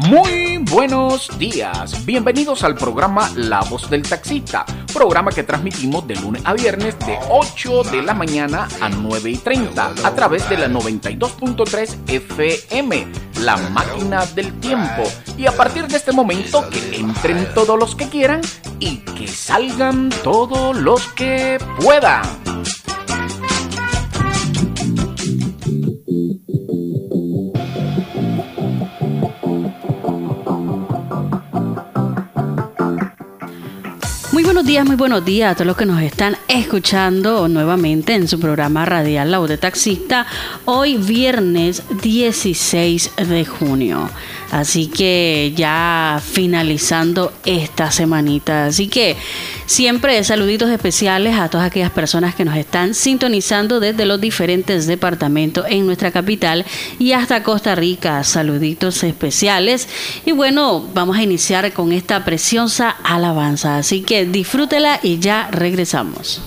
Muy buenos días, bienvenidos al programa La Voz del Taxista, programa que transmitimos de lunes a viernes de 8 de la mañana a 9:30 a través de la 92.3 FM, la máquina del tiempo. Y a partir de este momento que entren todos los que quieran y que salgan todos los que puedan. Muy buenos días a todos los que nos están escuchando nuevamente en su programa radial La Voz de Taxista, hoy viernes 16 de junio. Así que ya finalizando esta semanita. Así que siempre saluditos especiales a todas aquellas personas que nos están sintonizando desde los diferentes departamentos en nuestra capital y hasta Costa Rica. Saluditos especiales. Y bueno, vamos a iniciar con esta preciosa alabanza. Así que disfrútela y ya regresamos.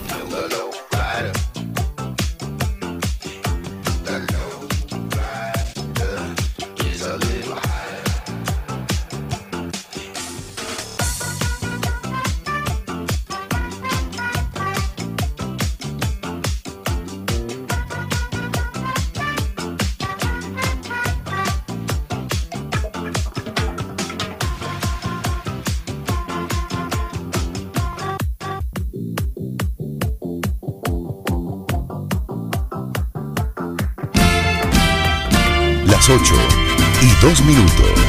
Las 8:02.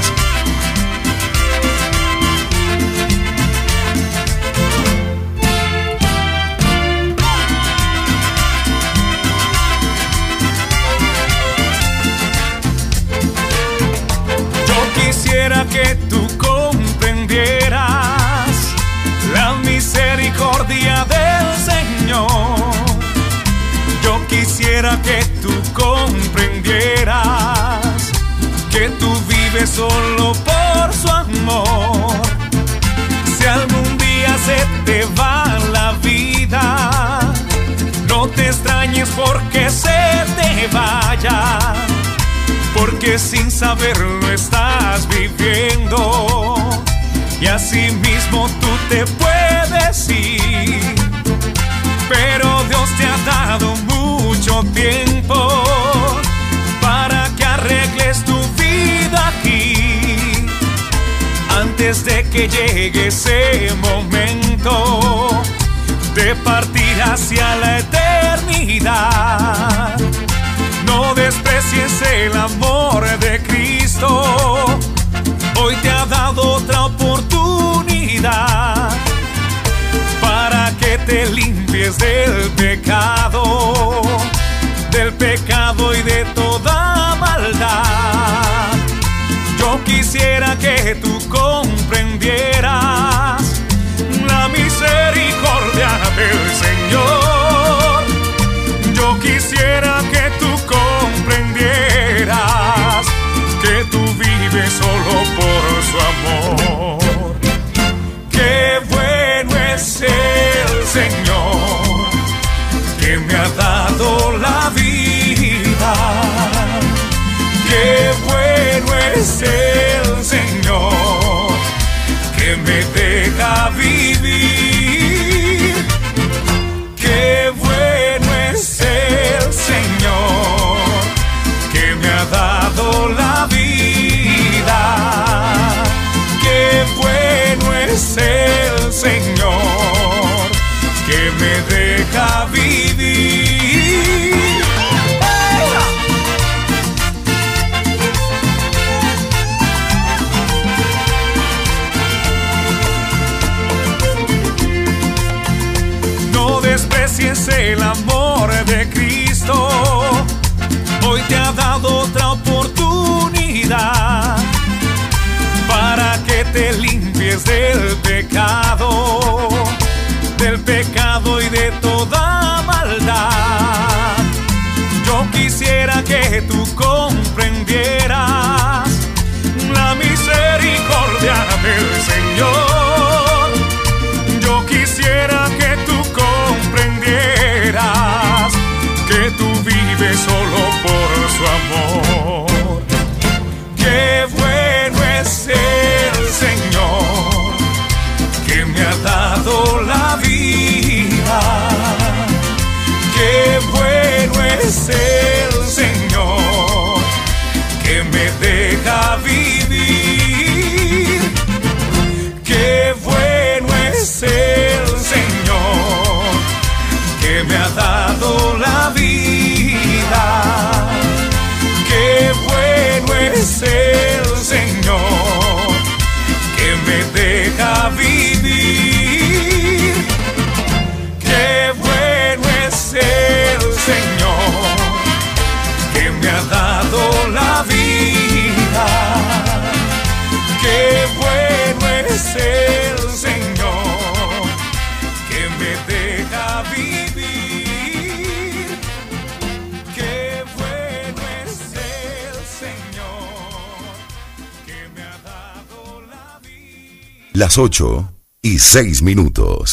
Yo quisiera que tú comprendieras la misericordia del Señor. Yo quisiera que tú comprendieras que tú vives solo por su amor. Si algún día se te va la vida, no te extrañes porque se te vaya, porque sin saberlo estás viviendo y así mismo tú te puedes ir. Pero Dios te ha dado mucho tiempo para que arregles tu vida aquí, antes de que llegue ese momento de partir hacia la eternidad. No desprecies el amor de Cristo, hoy te ha dado otra oportunidad para que te limpies del pecado y de toda maldad. Yo quisiera que tú comprendieras la misericordia del Señor. Yo quisiera que tú comprendieras que tú vives solo por su amor. Qué bueno es el Señor que me ha dado la vida. Qué bueno es el Señor que me deja vivir. Qué bueno es el Señor que me ha dado la vida. Qué bueno es el Señor que me deja vivir. No desprecies el amor de Cristo, hoy te ha dado otra oportunidad para que te limpies del pecado y de toda maldad. Yo quisiera que tú comprendieras la misericordia del Señor. Yo quisiera que tú comprendieras que tú vives solo por su amor. Qué bueno es el Señor que me deja vivir. Qué bueno es el Señor que me ha dado la vida. Las 8:06.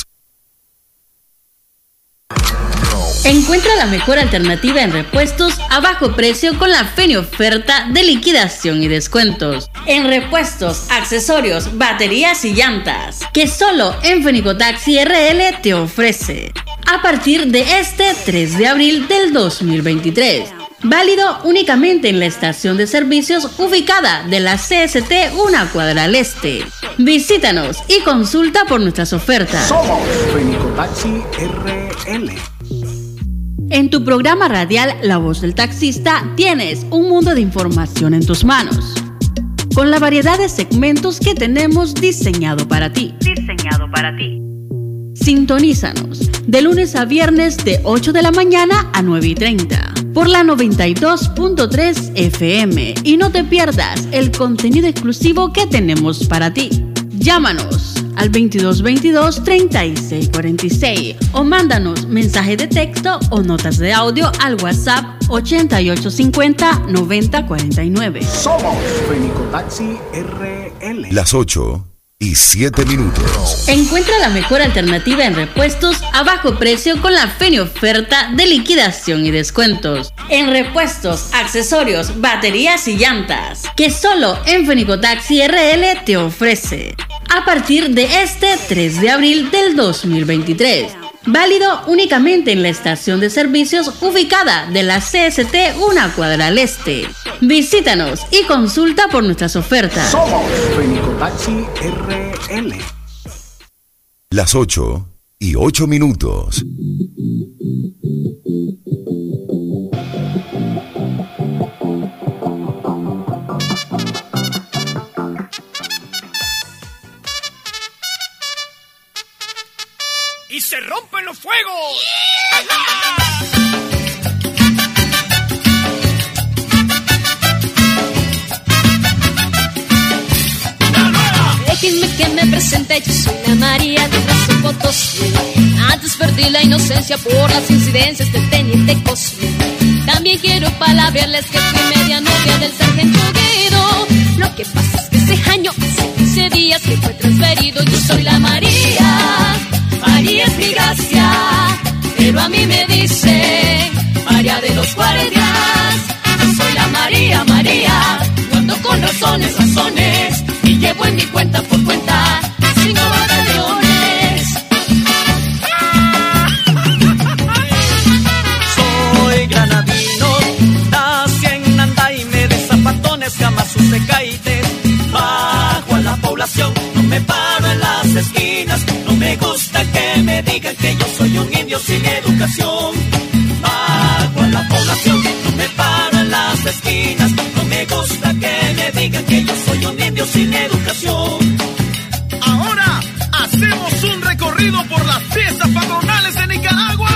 Encuentra la mejor alternativa en repuestos a bajo precio con la Feni oferta de liquidación y descuentos. En repuestos, accesorios, baterías y llantas, que solo en Fenicotaxi RL te ofrece. A partir de este 3 de abril del 2023. Válido únicamente en la estación de servicios ubicada de la CST una cuadra al este. Visítanos y consulta por nuestras ofertas. Somos Fenicotaxi RL. En tu programa radial La Voz del Taxista tienes un mundo de información en tus manos, con la variedad de segmentos que tenemos diseñado para ti. Sintonízanos de lunes a viernes de 8 de la mañana a 9:30 por la 92.3 FM y no te pierdas el contenido exclusivo que tenemos para ti. Llámanos al 2222-3646 o mándanos mensaje de texto o notas de audio al WhatsApp 8850-9049. Somos Fenicotaxi RL. Las 8:07. Encuentra la mejor alternativa en repuestos a bajo precio con la Feni oferta de liquidación y descuentos. En repuestos, accesorios, baterías y llantas, que solo en Fenicotaxi RL te ofrece. A partir de este 3 de abril del 2023. Válido únicamente en la estación de servicios ubicada de la CST una cuadra al este. Visítanos y consulta por nuestras ofertas. Somos Fenicotaxi RL. Las 8:08. ¡Y se rompen los fuegos! Déjenme que me presente, yo soy la María de Brazo Potosí. Antes perdí la inocencia por las incidencias del teniente Cosme. También quiero palabrearles que fui media novia del sargento Guido. Lo que pasa es que ese año, hace 15 días que fue transferido. Yo soy la María, María es mi gracia, pero a mí me dice María de los guardias. Yo soy la María, María, no ando con razones, y llevo en mi cuenta por cuenta 5 batallones. Soy granadino, nací en Andaime, de zapatones jamás usé caites. Bajo a la población, no me paro en las esquinas. No me gusta que me digan que yo soy un indio sin educación. Bajo a la población, no me paro en las esquinas. No me gusta que me digan que yo soy un indio sin educación. Ahora hacemos un recorrido por las fiestas patronales de Nicaragua.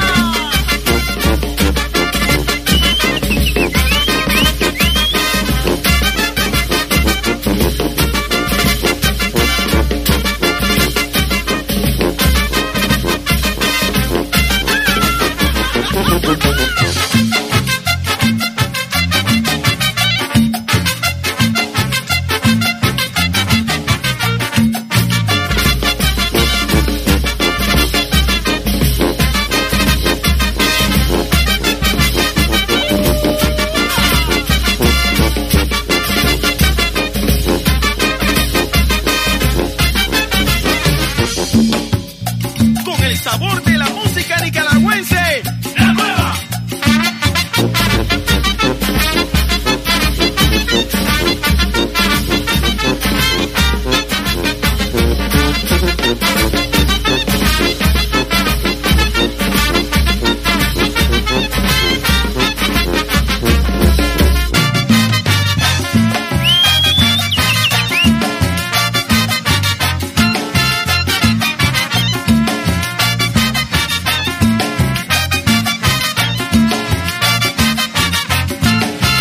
Sabor de la música nicaragüense, la nueva.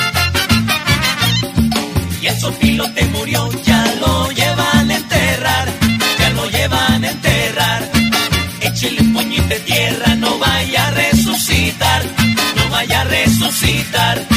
Sopilote murió, ya lo llevan a enterrar. resucitar.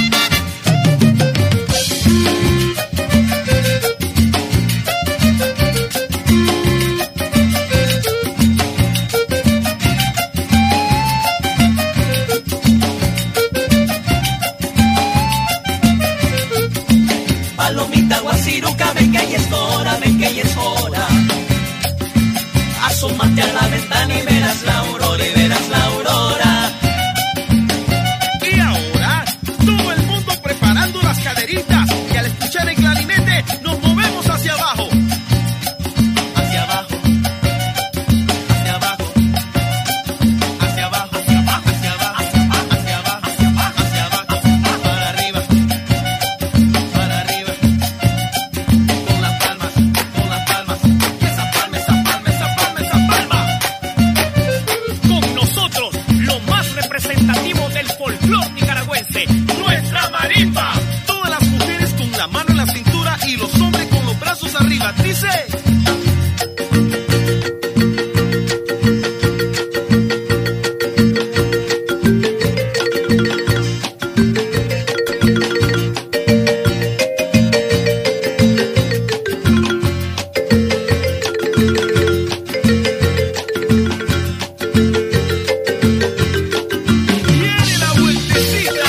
Palomita guasiruca, ven que ya es hora, ven que ya es hora. Asómate a la ventana y verás la aurora, y verás la aurora. Y ahora, todo el mundo preparando las caderitas, y al escuchar el clarinete nos movemos hacia abajo. Hacia abajo, hacia abajo, hacia abajo, hacia abajo, hacia abajo, hacia abajo, hacia abajo, para arriba, para arriba. Con las palmas, y esa palma, esa palma, esa palma, esa palma. Con nosotros, lo más representativo del folclore nicaragüense, nuestra marimba. Todas las mujeres con la mano en la cintura y los hombres con los brazos arriba. Dice... Viene la vueltecita.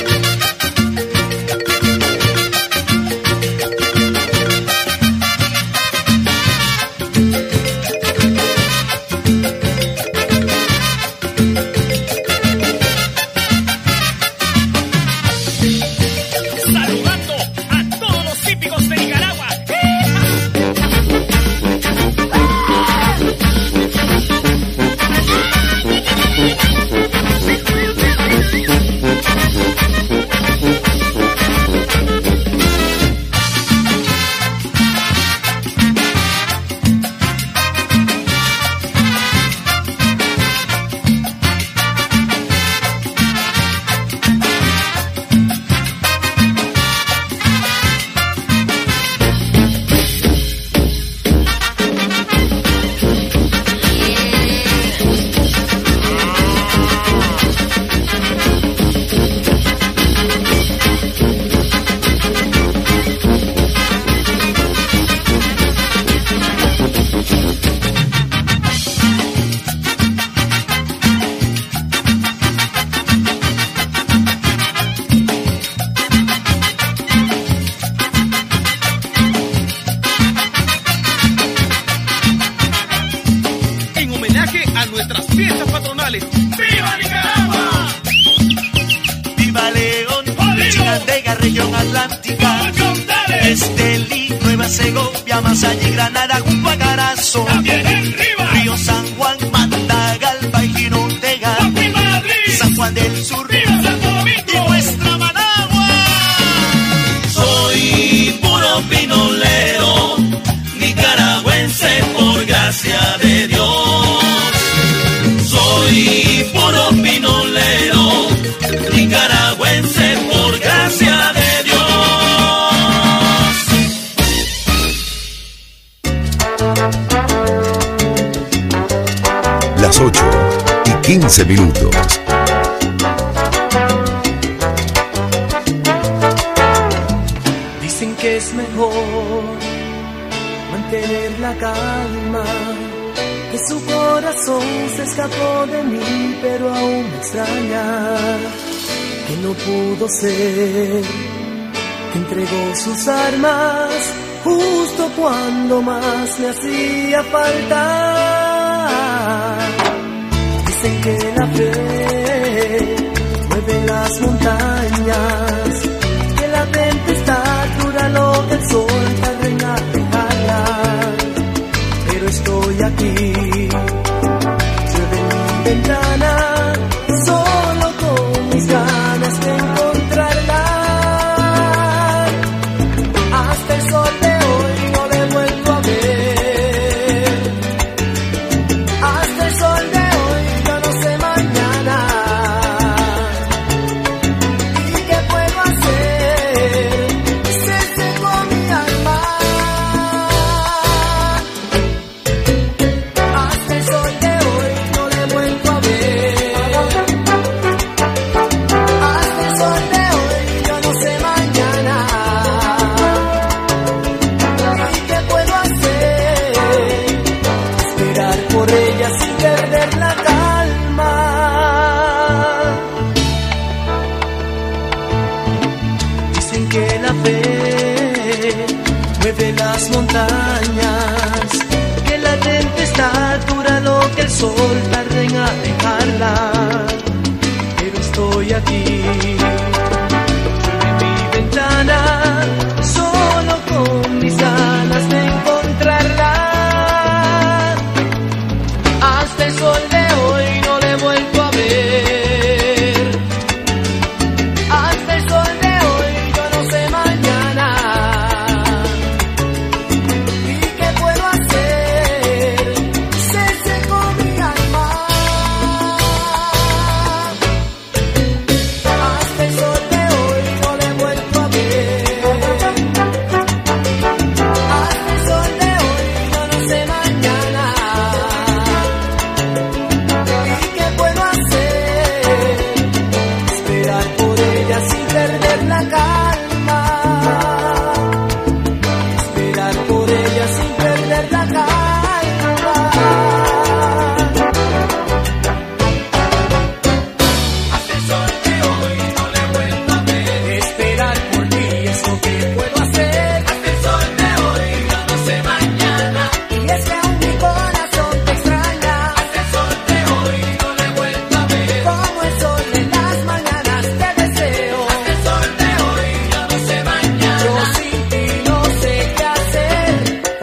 Saludando a todos los hípicos de Nicaragua. En homenaje a nuestras fiestas patronales. ¡Viva Nicaragua! Viva León, Chinandega, región atlántica. Estelí, Nueva Segovia, Masaya y Granada, junto a Carazo. También en Rivas, Río San Juan, Matagalpa y Jinotega. Madrid, San Juan del Sur Viva Santo y Domingo. nuestra Managua. Soy puro pinolero, nicaragüense por gracia de Dios. Soy puro pinolero, nicaragüense por gracia de Dios. Las 8:15. Dicen que es mejor mantener la calma, que su corazón se escapó de mí, pero aún me extraña, que no pudo ser, que entregó sus armas justo cuando más me hacía falta. Dicen que la fe mueve las montañas, que la tempestad dura lo que el sol tarda en dejarla. Pero estoy aquí, llueve en mi ventana, solo con mis ganas de encontrarla. Hasta el sol de hoy no le he vuelto a ver. Hasta el sol de hoy yo no sé mañana. estoy aquí. En mi ventana, solo con mis ganas de encontrarla. Hasta el sol de hoy no le he vuelto a ver. Hasta el sol de hoy yo no sé mañana. ¿Y qué puedo hacer? Se secó mi alma. Hasta el sol de hoy no le he vuelto a ver. Hasta el sol de hoy yo no sé mañana. ¿Y qué puedo hacer? Esperar por ella sin perder la calma. Esperar por ella sin perder la calma. Hasta el sol de hoy no le he vuelto a ver. Esperar por ti es lo que puedo hacer. Hasta el sol de hoy yo no sé mañana. Y es que aún mi corazón te extraña. Hasta el sol de hoy no le he vuelto a ver. Como el sol en las mañanas te deseo. Hasta el sol de hoy yo no sé mañana. Yo sin ti no sé qué hacer.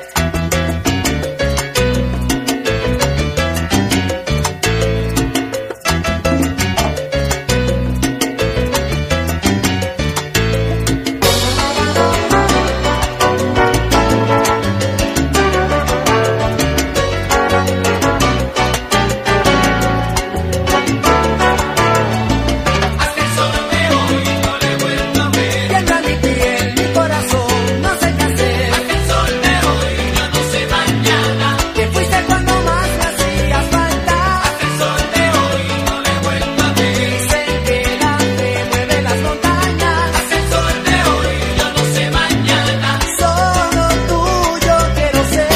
Hasta el sol de hoy no le he vuelto a ver. Tiembla mi piel, mi corazón, no sé qué hacer. Hasta el sol de hoy yo no sé mañana. Te fuiste cuando más me hacías falta. Hasta el sol de hoy no le he vuelto a ver. Dicen que la fe mueve las montañas. Hasta el sol de hoy yo no sé mañana. Solo tuyo quiero ser.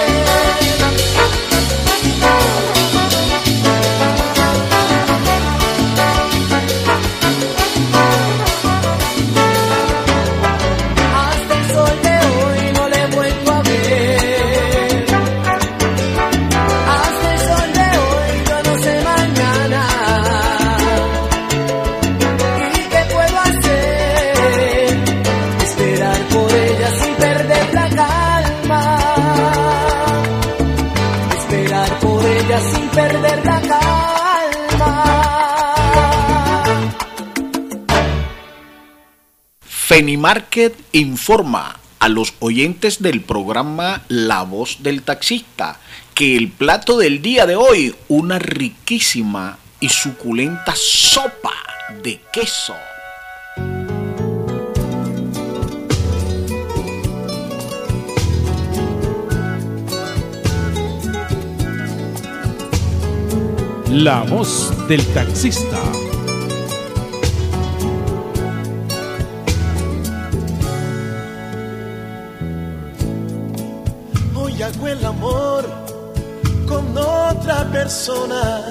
Hasta el sol de hoy no le he vuelto a ver. Hasta el sol de hoy yo no sé mañana. ¿Y qué puedo hacer? Esperar por ella sin perder la calma. Esperar por ella sin perder la calma. Fenimarket informa a los oyentes del programa La Voz del Taxista que el plato del día de hoy, una riquísima y suculenta sopa de queso. La Voz del Taxista. Hoy hago el amor con otra persona,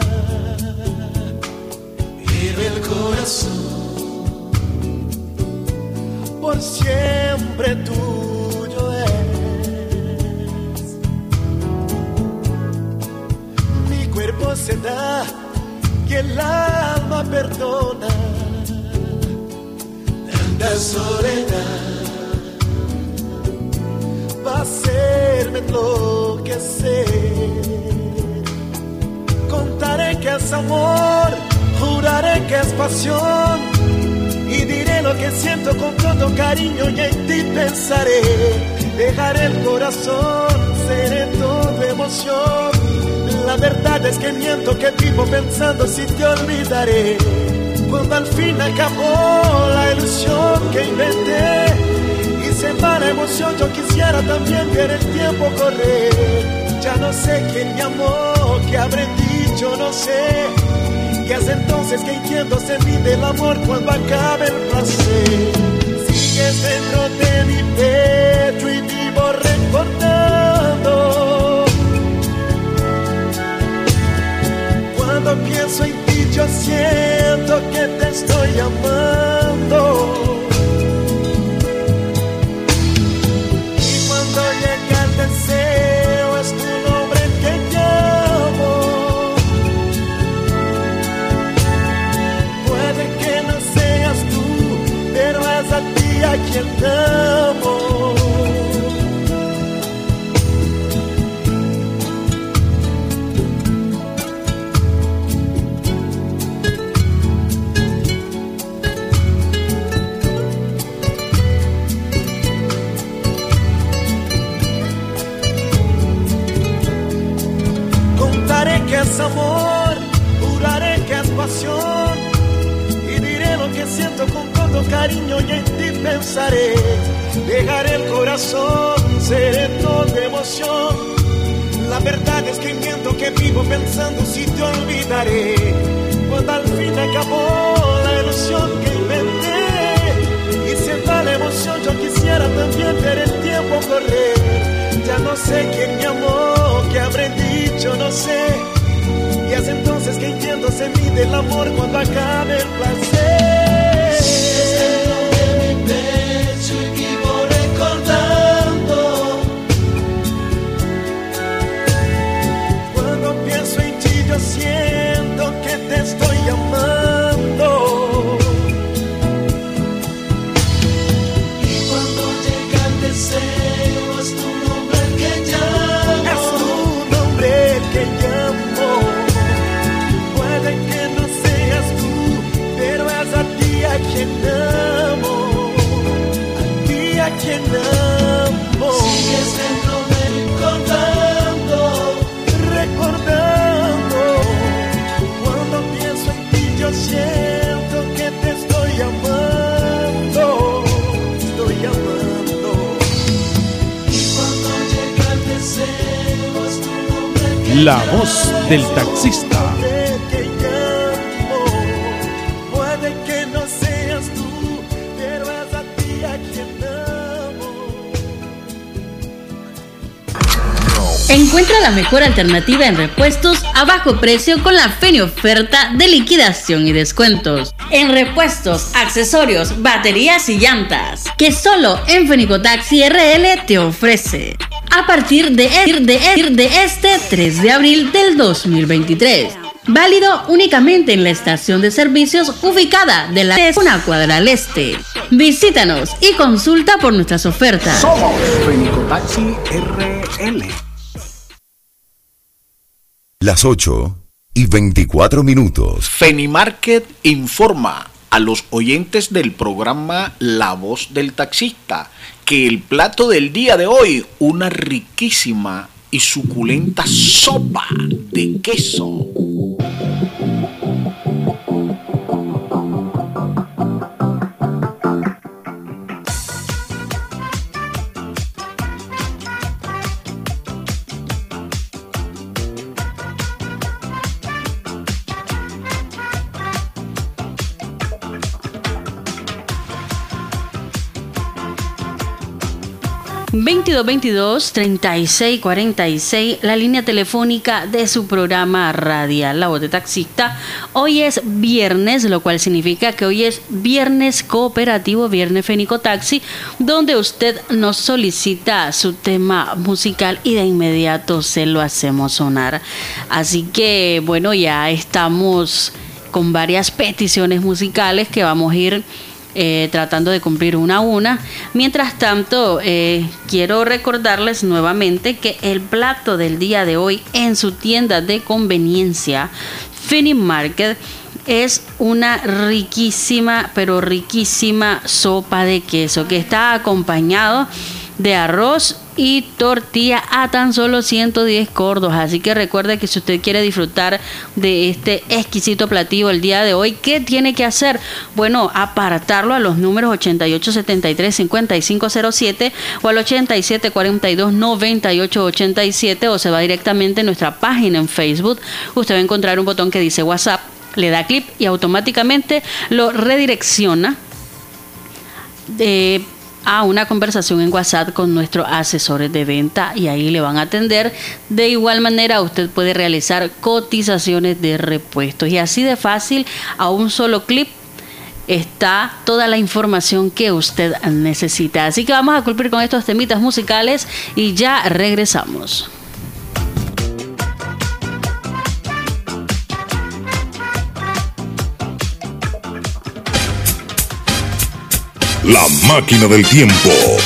pero el corazón por siempre tuyo es. Mi cuerpo se da y el alma perdona tanta soledad. Va a hacerme enloquecer. Contaré que es amor, juraré que es pasión, y diré lo que siento con todo cariño y en ti pensaré. Dejaré el corazón, seré todo emoción. La verdad es que miento, que vivo pensando si te olvidaré. Cuando al fin acabó la ilusión que inventé y se va la emoción, yo quisiera también ver el tiempo correr. Ya no sé quién me amó, qué habré dicho, no sé. Y es entonces que entiendo, se mide el amor cuando acabe el placer. Sigues dentro de mi pecho y vivo recordando. Cuando pienso en ti yo siento que te estoy amando. Y cuando llega el deseo es tu nombre que llamo. Puede que quien amo. Contaré que es amor, juraré que es pasión, y diré lo que siento con todo cariño y en ti pensaré. Dejaré el corazón sereno de emoción. La verdad es que miento, que vivo pensando si te olvidaré. Cuando al fin acabó la ilusión que inventé y se va la emoción, yo quisiera también ver el tiempo correr. Ya no sé quién me amó, qué habré dicho, no sé. Y es entonces que entiendo, se mide el amor cuando acabe el placer. Sigues dentro de mi pecho y vivo recordando. Cuando pienso en ti yo siento que te estoy amando. Y cuando llega el deseo es tu nombre el que llamo. Es tu nombre el que llamo. Puede que no seas tú, pero es a ti a quien amo. A ti a quien amo. Sigues dentro de mí recordando. Recordando. Cuando pienso en ti yo siento que te estoy amando. Estoy amando. Y cuando llega el deseo es tu nombre el que La voz del taxista. Que llamo. Puede que no seas tú, pero es a ti a quien amo. Encuentra la mejor alternativa en repuestos a bajo precio con la Feni oferta de liquidación y descuentos. En repuestos, accesorios, baterías y llantas, que solo en Fenicotaxi RL te ofrece. A partir de este 3 de abril del 2023. Válido únicamente en la estación de servicios ubicada de la una cuadra al este. Visítanos y consulta por nuestras ofertas. Somos Fenicotaxi RL. Las 8:24. Fenimarket informa a los oyentes del programa La Voz del Taxista que el plato del día de hoy, una riquísima y suculenta sopa de queso. (2222-3646), la línea telefónica de su programa radial La Voz de Taxista. Hoy es viernes, lo cual significa que hoy es viernes cooperativo, viernes Fenicotaxi, donde usted nos solicita su tema musical y de inmediato se lo hacemos sonar. Así que bueno, ya estamos con varias peticiones musicales que vamos a ir tratando de cumplir una a una. Mientras tanto, quiero recordarles nuevamente que el plato del día de hoy en su tienda de conveniencia Fenimarket es una riquísima, pero riquísima sopa de queso que está acompañado de arroz y tortilla a tan solo 110 cordos. Así que recuerde que si usted quiere disfrutar de este exquisito platillo el día de hoy, ¿qué tiene que hacer? Bueno, apartarlo a los números 8873-5507 o al 8742-9887, o se va directamente a nuestra página en Facebook. Usted va a encontrar un botón que dice WhatsApp, le da clic y automáticamente lo redirecciona a una conversación en WhatsApp con nuestros asesores de venta, y ahí le van a atender. De igual manera, usted puede realizar cotizaciones de repuestos, y así de fácil, a un solo clic está toda la información que usted necesita. Así que vamos a cumplir con estos temitas musicales y ya regresamos. La máquina del tiempo.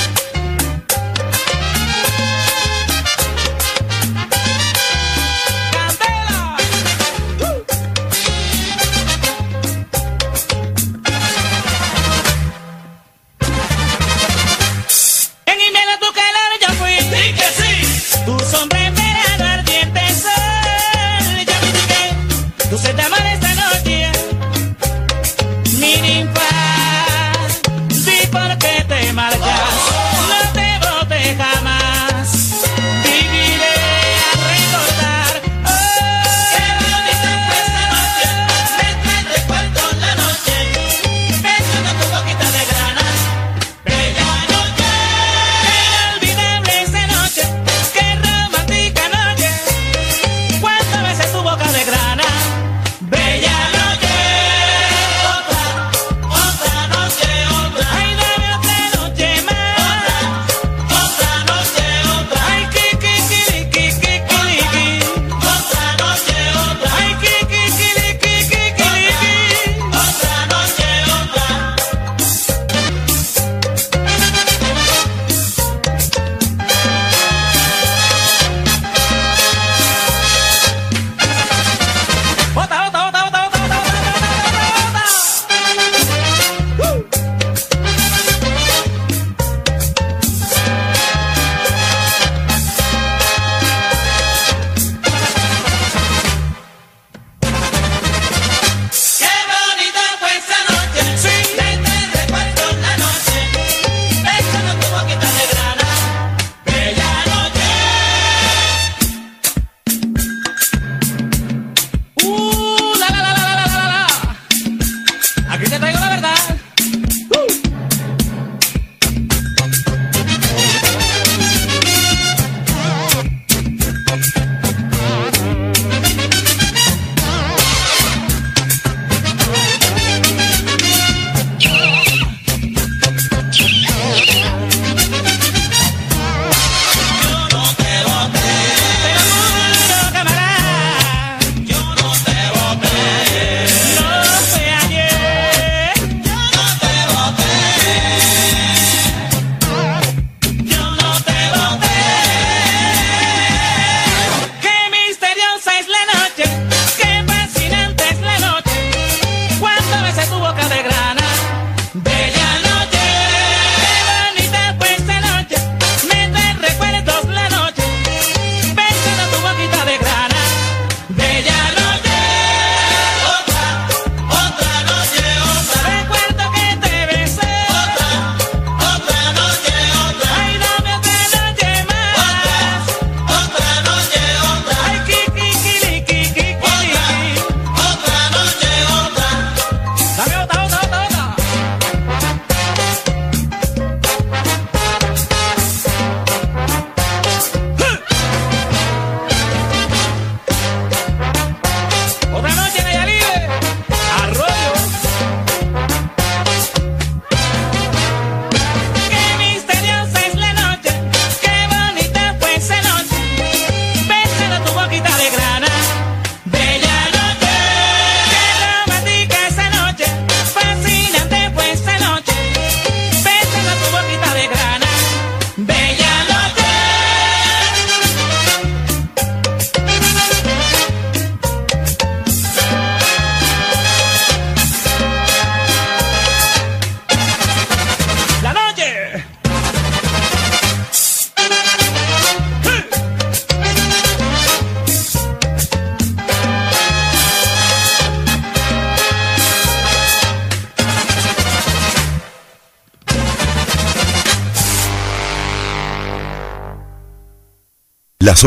Las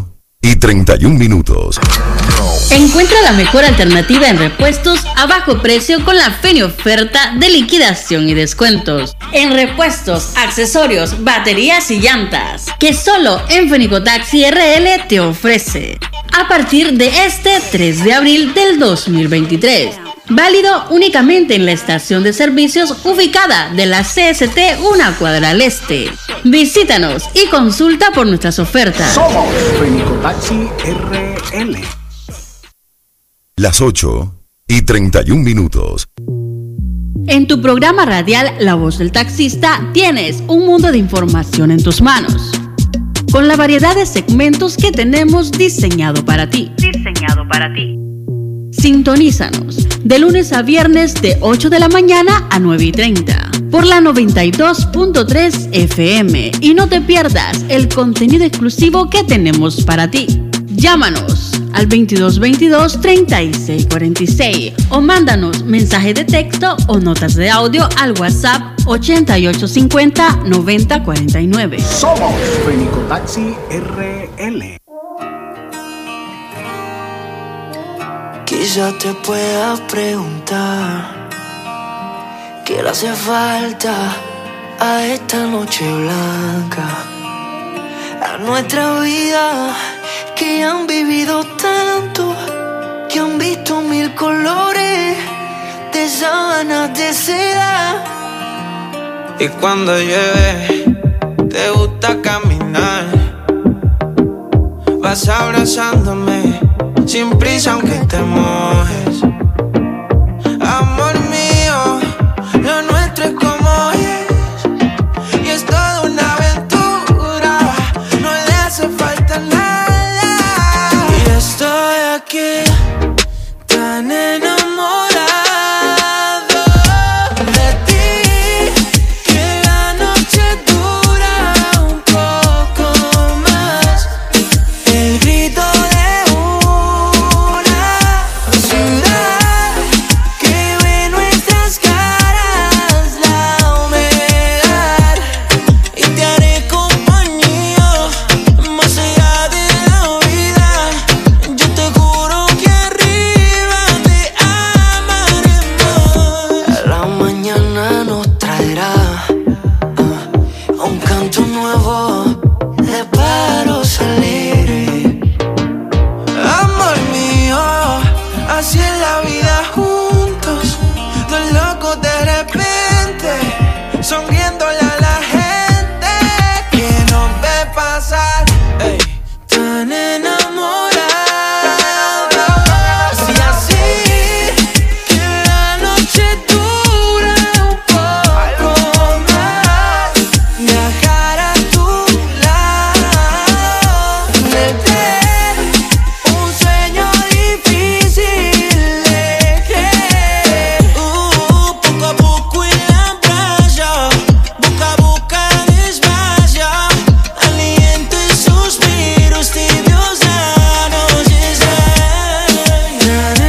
8:31. Encuentra la mejor alternativa en repuestos a bajo precio con la Feni oferta de liquidación y descuentos. En repuestos, accesorios, baterías y llantas, que solo en Fenicotaxi RL te ofrece. A partir de este 3 de abril del 2023. Válido únicamente en la estación de servicios ubicada de la CST una cuadra al este. Visítanos y consulta por nuestras ofertas. Somos Fenicotaxi RL. Las 8:31. En tu programa radial La Voz del Taxista tienes un mundo de información en tus manos, con la variedad de segmentos que tenemos diseñado para ti. Sintonízanos de lunes a viernes de 8 de la mañana a 9:30 por la 92.3 FM y no te pierdas el contenido exclusivo que tenemos para ti. Llámanos al 2222-3646 o mándanos mensaje de texto o notas de audio al WhatsApp 8850-9049. Somos Fenico Taxi RL. Quizá te puedas preguntar qué le hace falta a esta noche blanca, a nuestra vida, que han vivido tanto, que han visto mil colores de sábanas de seda. Y cuando llueve, te gusta caminar, vas abrazándome sin prisa aunque te mojes. Amor mío, lo nuestro es como es, y es toda una aventura, no le hace falta nada. Y estoy aquí tan enamorado de ti, que la noche dura un poco más. El grito de ciudad que ve nuestras caras, la humedad, y te haré compañía más allá de la vida. Yo te juro que arriba te amaré más. La mañana nos traerá un canto nuevo de paros alegres. Amor mío, así es la vida juntos, dos locos de repente, sonriéndole a la gente que nos ve pasar, ey, tan enamorados. Y así que la noche dura un poco más, viajar a tu lado, tener un sueño difícil de creer. Poco a poco en la playa, boca a boca despacio, aliento y suspiros tibios a nos llegan. Tan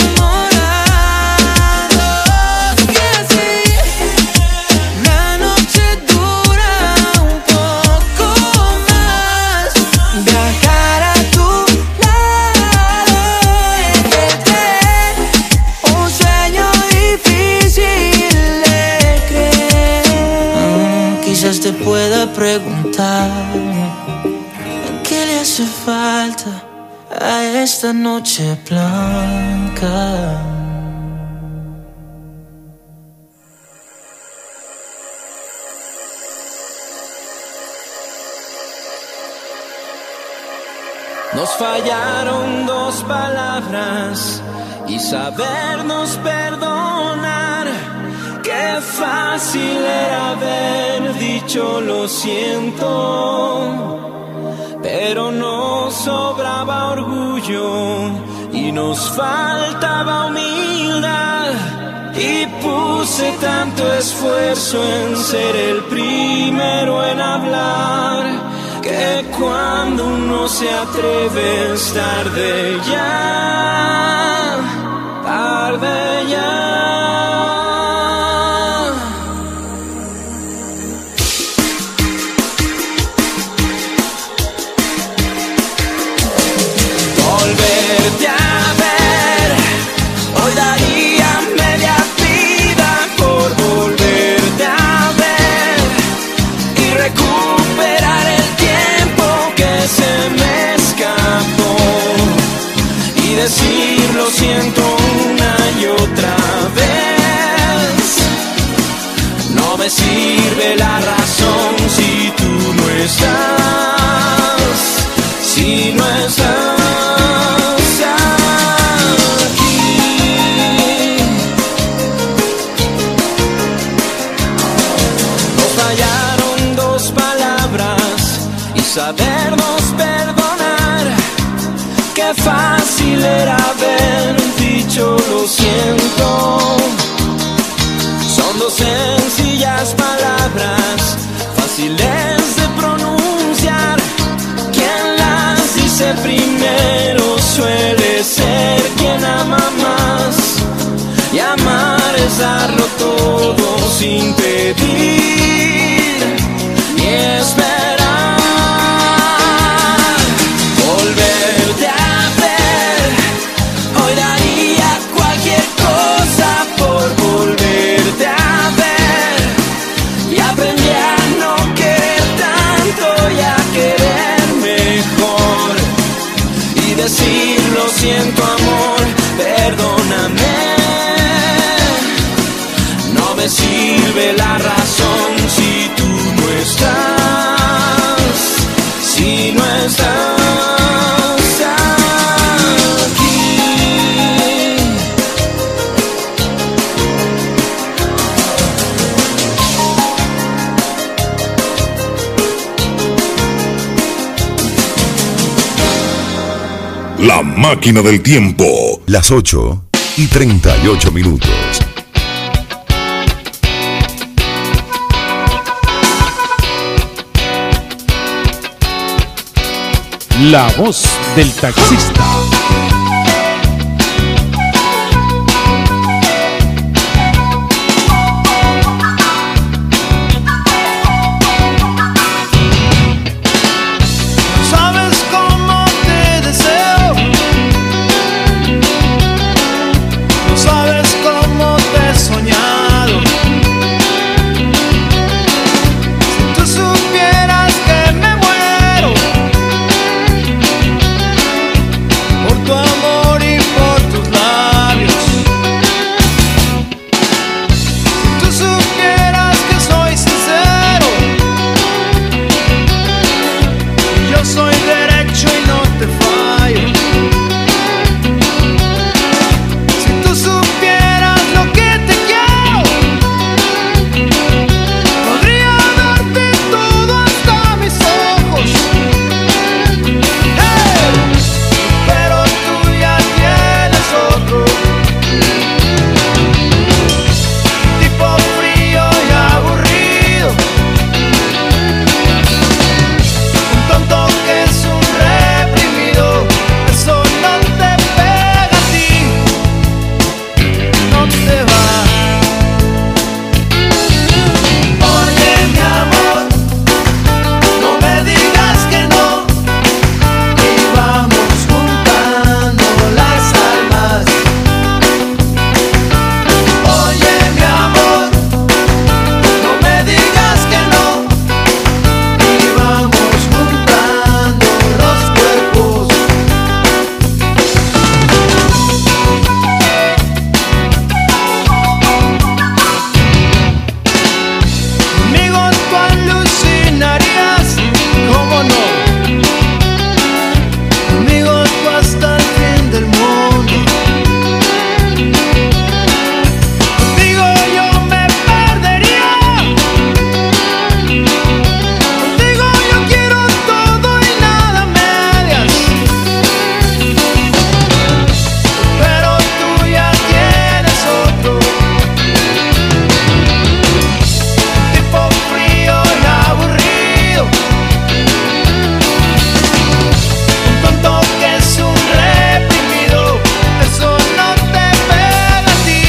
enamorados que así la noche dura un poco más, viajar a tu lado, tener un sueño difícil de creer. Quizás te pueda preguntar qué le hace falta a esta noche blanca. Nos fallaron dos palabras y sabernos perdonar. Qué fácil era haber dicho lo siento, pero nos sobraba orgullo y nos faltaba humildad. Y puse tanto esfuerzo en ser el primero en hablar, que cuando uno se atreve es tarde ya, tarde ya. Volverte a ver, hoy daría media vida por volverte a ver y recuperar el tiempo que se me escapó y decir lo siento una y otra vez. No me sirve la razón si tú no estás, si no estás. fácil era haber dicho lo siento. Son dos sencillas palabras, fáciles de pronunciar. Quien las dice primero suele ser quien ama más. Y amar es darlo todo sin pedir ni esperar. Volverte a ver, hoy daría cualquier cosa por volverte a ver. Y aprendí a no querer tanto y a querer mejor. Y decir lo siento amor, perdóname. No me sirve la razón si tú no estás, si no estás aquí. La máquina del tiempo. Las 8:38. La voz del taxista. Sabes cómo te deseo, no sabes cómo te he soñado. Si tú supieras que me muero por tu amor y por tus labios. Si tú supieras que soy sincero, yo soy derecho y no te fallo. Si tú supieras lo que te quiero, podría darte todo hasta mis ojos. Hey, pero tú ya tienes otro, tipo frío y aburrido, un tonto que es un reprimido. Eso no te pega a ti, no te va. Oye mi amor, no me digas que no, y vamos juntando las almas. Oye mi amor, no me digas que no, y vamos juntando los cuerpos. Conmigo tú alucinarías, ¿cómo no? Conmigo tú hasta el fin del mundo. Contigo yo me perdería. Contigo yo quiero todo y nada medias. Pero tú ya tienes otro, tipo frío y aburrido, un tonto que es un reprimido. Eso no te pega a ti,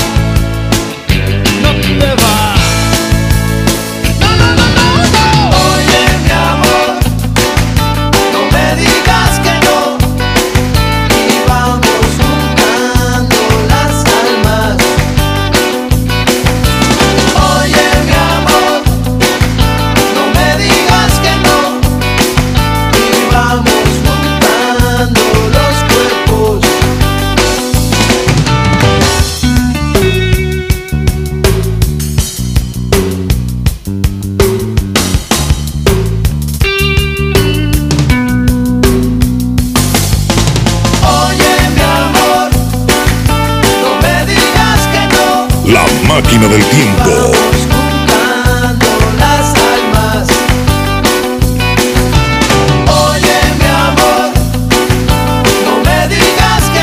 no te va. No, no, no, no, no. Oye mi amor, no me digas que no, y vamos juntando las almas. Oye mi amor, no me digas que no, y vamos juntando los cuerpos. Oye mi amor, no me digas que no, La máquina del tiempo. vamos juntando las almas. Oye mi amor, no me digas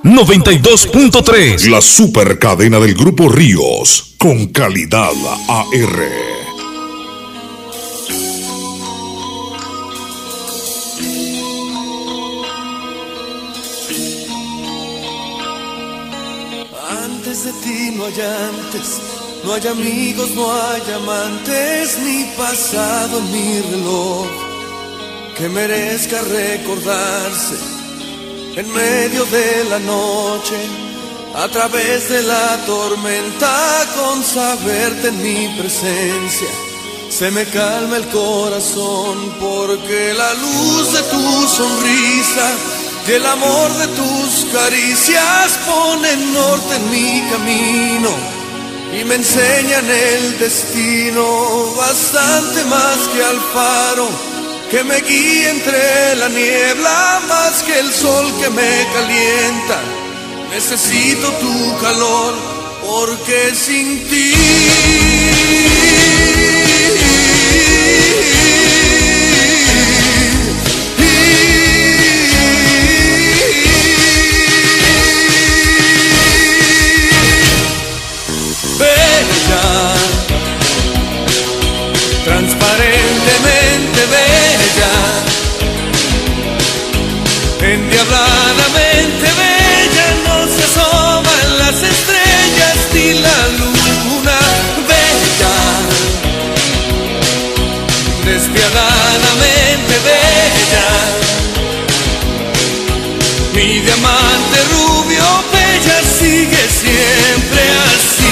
92.3. La super cadena del Grupo Ríos. Con calidad AR. Antes de ti no hay antes, no hay amigos, no hay amantes, ni pasado ni reloj que merezca recordarse en medio de la noche, a través de la tormenta, con saberte en mi presencia. Se me calma el corazón porque la luz de tu sonrisa y el amor de tus caricias ponen norte en mi camino y me enseñan el destino, bastante más que al faro que me guía entre la niebla, más que el sol que me calienta. Necesito tu calor porque sin ti bella, transparentemente bella, endiabladamente bella, no se asoman las estrellas ni la luna, bella, despiadadamente bella, mi diamante rubio, bella, sigue siempre así.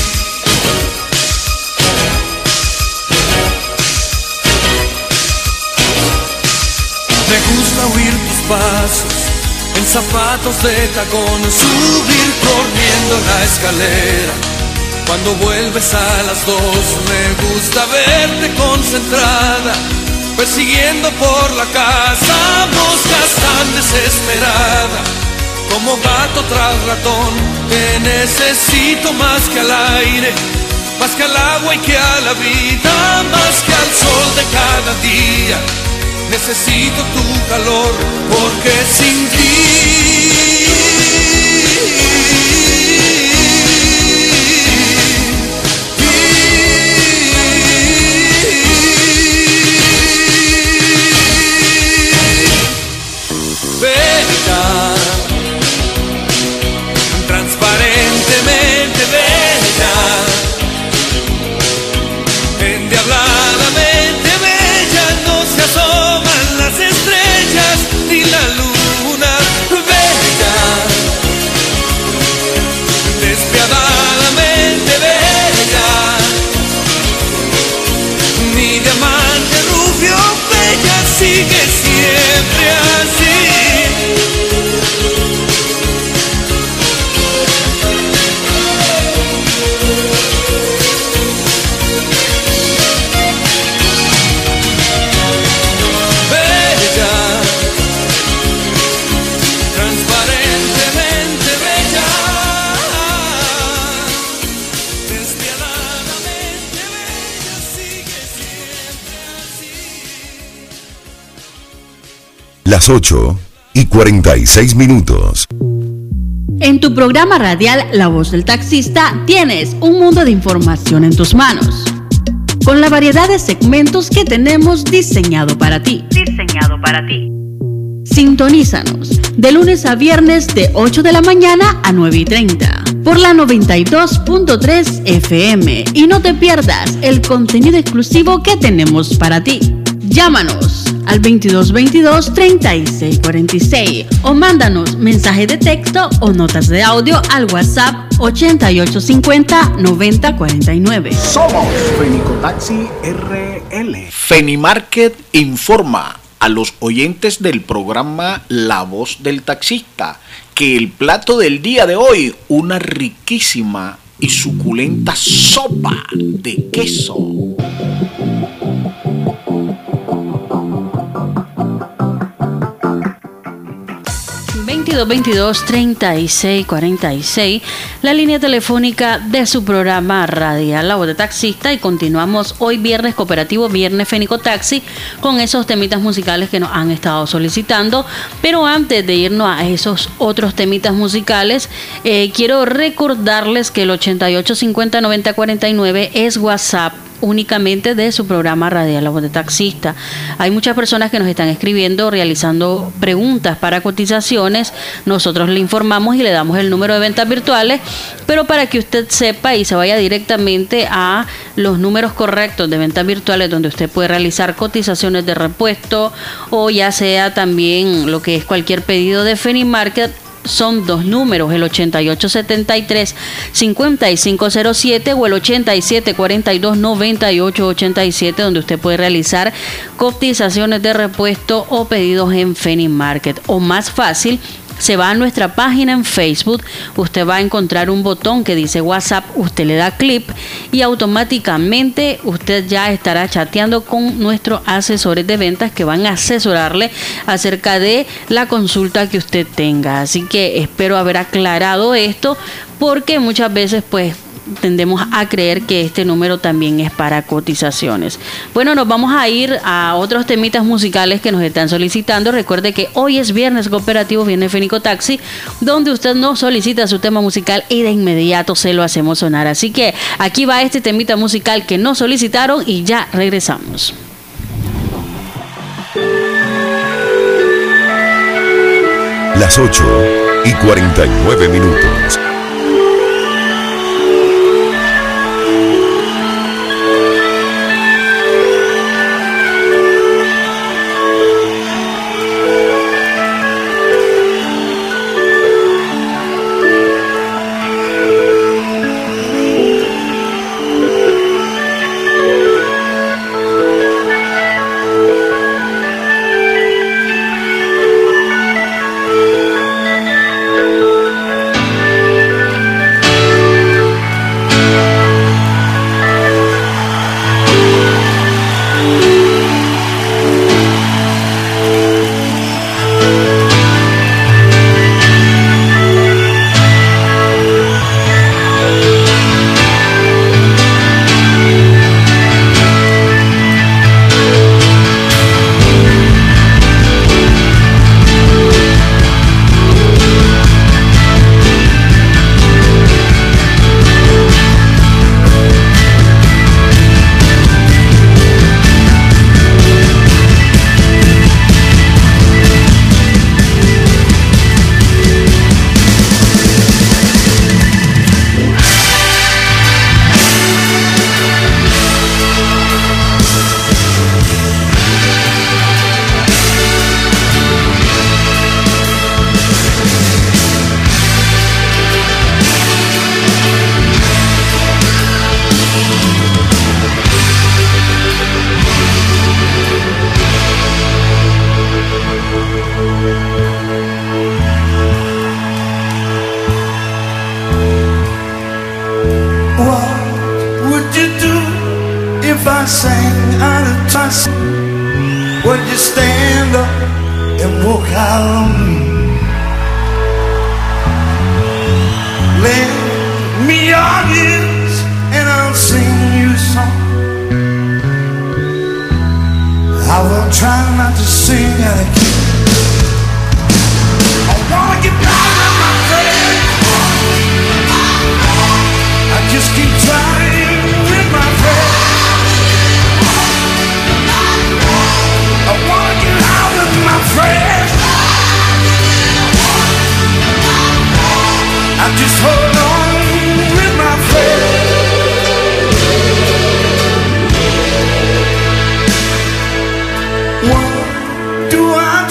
Me gusta oír tus pasos en zapatos de tacón, subir corriendo la escalera. Cuando vuelves a las 2 me gusta verte concentrada, persiguiendo por la casa moscas tan desesperada. Como gato tras ratón te necesito más que al aire, más que al agua y que a la vida, más que al sol de cada día. Necesito tu calor porque sin ti bella, transparentemente bella, endiabladamente bella, no se asoman las estrellas ni la luna, bella, despiadadamente bella, mi diamante rubio, bella, sigue siempre así. Las 8:46. En tu programa radial La Voz del Taxista tienes un mundo de información en tus manos, con la variedad de segmentos que tenemos diseñado para ti. Sintonízanos de lunes a viernes de 8 de la mañana a 9:30 por la 92.3 FM y no te pierdas el contenido exclusivo que tenemos para ti. Llámanos al 2222-3646 o mándanos mensaje de texto o notas de audio al WhatsApp 8850-9049. Somos Fenicotaxi RL. Fenimarket informa a los oyentes del programa La Voz del Taxista que el plato del día de hoy, una riquísima y suculenta sopa de queso. 2222-3646, la línea telefónica de su programa radial La Voz de Taxista, y continuamos hoy viernes cooperativo, viernes Fénico Taxi, con esos temitas musicales que nos han estado solicitando. Pero antes de irnos a esos otros temitas musicales, quiero recordarles que el 88509049 es WhatsApp únicamente de su programa radial La Voz de Taxista. Hay muchas personas que nos están escribiendo, realizando preguntas para cotizaciones. Nosotros le informamos y le damos el número de ventas virtuales, pero para que usted sepa y se vaya directamente a los números correctos de ventas virtuales, donde usted puede realizar cotizaciones de repuesto o ya sea también lo que es cualquier pedido de Fenimarket. Son dos números, el 8873-5507 o el 8742-9887, donde usted puede realizar cotizaciones de repuesto o pedidos en Fenimarket. O más fácil, se va a nuestra página en Facebook, usted va a encontrar un botón que dice WhatsApp, usted le da clic y automáticamente usted ya estará chateando con nuestros asesores de ventas que van a asesorarle acerca de la consulta que usted tenga. Así que espero haber aclarado esto, porque muchas veces pues tendemos a creer que este número también es para cotizaciones. Bueno, nos vamos a ir a otros temitas musicales que nos están solicitando. Recuerde que hoy es viernes cooperativo, viernes Fénico Taxi, donde usted nos solicita su tema musical y de inmediato se lo hacemos sonar. Así que aquí va este temita musical que nos solicitaron y ya regresamos. Las 8:49. If I sang out of touch, would you stand up and walk out on me? Lend me your ears and I'll sing you a song. I will try not to sing out of key. I wanna get down on my face. I just keep trying with my friends. I wanna get out with my friends. I just hold on with my friends. What do I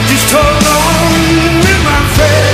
just hold on with my friend.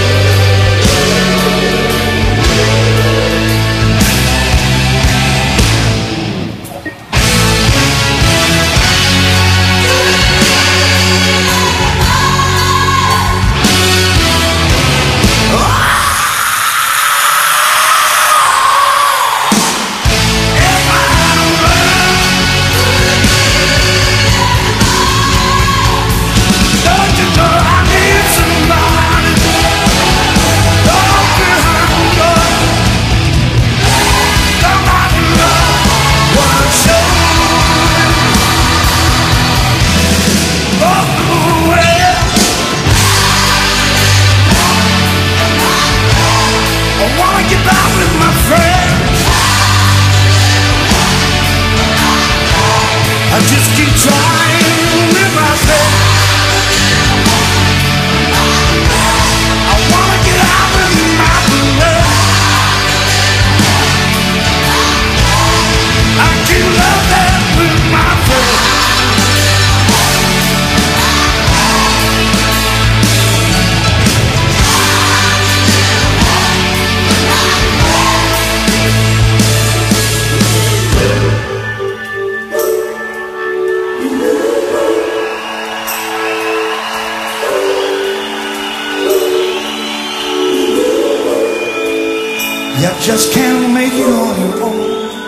You just can't make it on your own.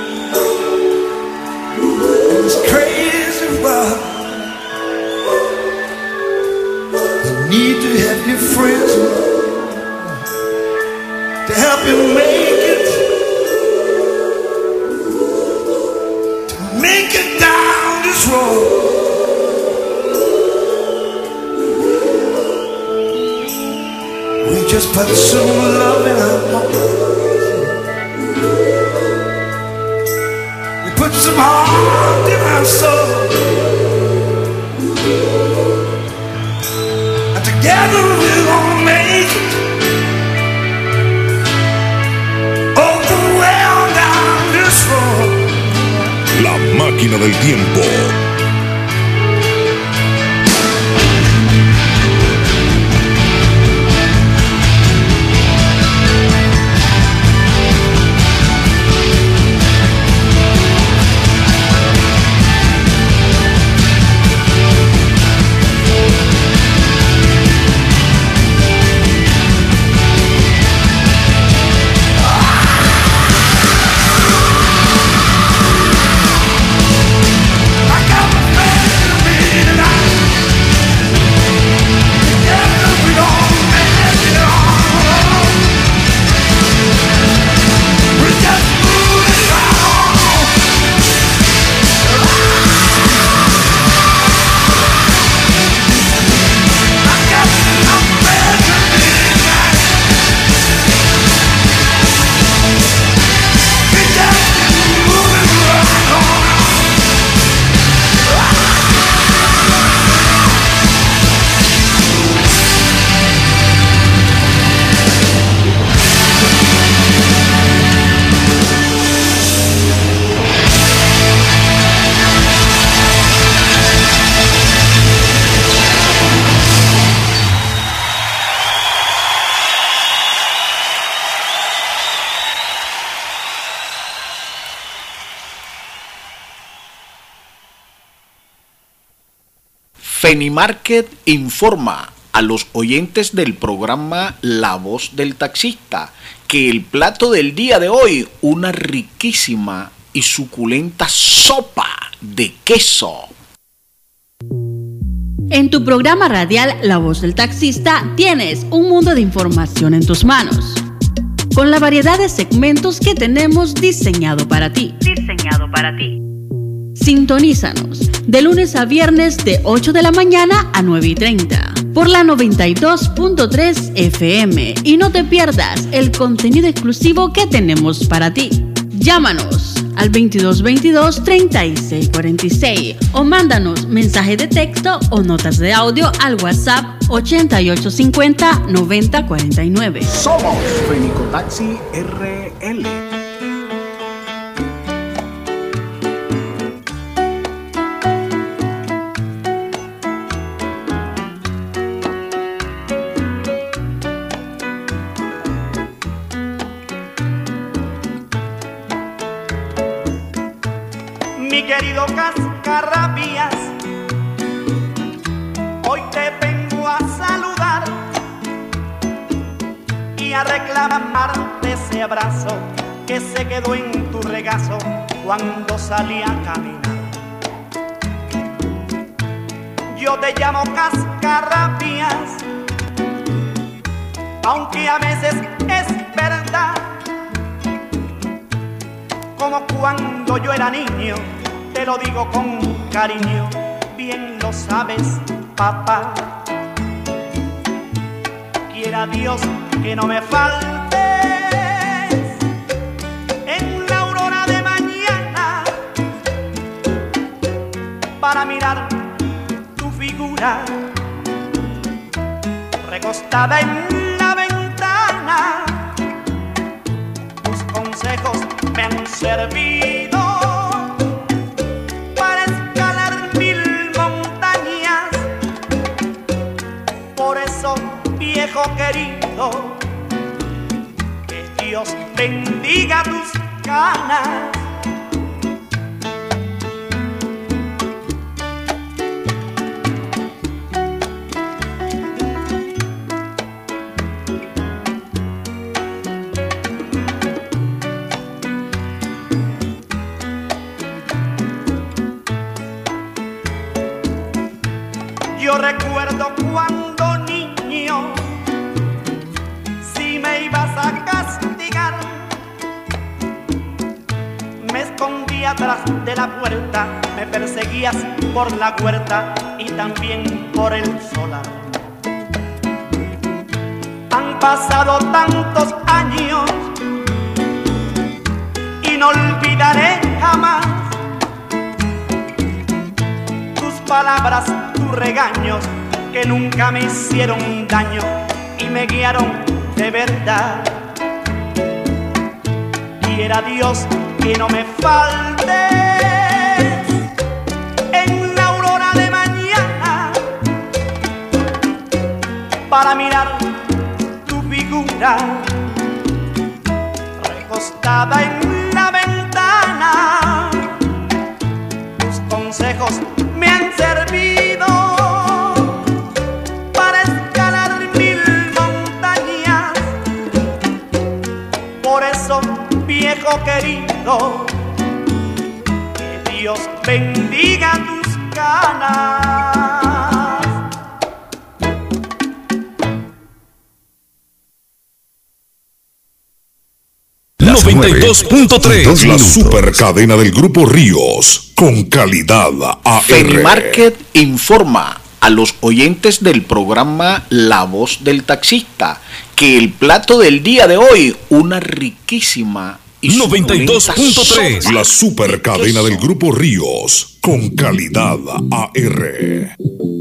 And it's crazy wild. You need to have your friends to help you make it. To make it down this road. We just put some love in our hearts. Put some heart in our soul, and together we're gonna make it all the way on down this road. La máquina del tiempo. Fenimarket informa a los oyentes del programa La Voz del Taxista que el plato del día de hoy, una riquísima y suculenta sopa de queso. En tu programa radial La Voz del Taxista tienes un mundo de información en tus manos, con la variedad de segmentos que tenemos diseñado para ti. Sintonízanos de lunes a viernes de 8 de la mañana a 9:30 por la 92.3 FM y no te pierdas el contenido exclusivo que tenemos para ti. Llámanos al 2222-3646 o mándanos mensaje de texto o notas de audio al WhatsApp 8850-9049. Somos Fenicotaxi RL. querido Cascarrabias, hoy te vengo a saludar y a reclamarte ese abrazo que se quedó en tu regazo cuando salí a caminar. Yo te llamo Cascarrabias, aunque a veces es verdad, como cuando yo era niño, te lo digo con cariño, bien lo sabes, papá. Quiera Dios que no me faltes en la aurora de mañana para mirar tu figura recostada en la ventana. Tus consejos me han servido para escalar 1000 montañas. Por eso, viejo querido, que Dios bendiga tus canas. Yo recuerdo cuando niño, si me ibas a castigar, me escondí atrás de la puerta, me perseguías por la huerta y también por el solar. Han pasado tantos años y no olvidaré jamás tus palabras, tus regaños que nunca me hicieron daño y me guiaron de verdad. Quiera Dios que no me faltes en la aurora de mañana para mirar tu figura recostada en la ventana. Tus consejos me han servido para escalar 1000 montañas. Por eso, viejo querido, que Dios bendiga tus canas. Las 92.3, la super cadena del Grupo Ríos, con calidad AR. Ferimarket informa a los oyentes del programa La Voz del Taxista que el plato del día de hoy, una riquísima y 92.3, la super cadena del Grupo Ríos, con calidad AR.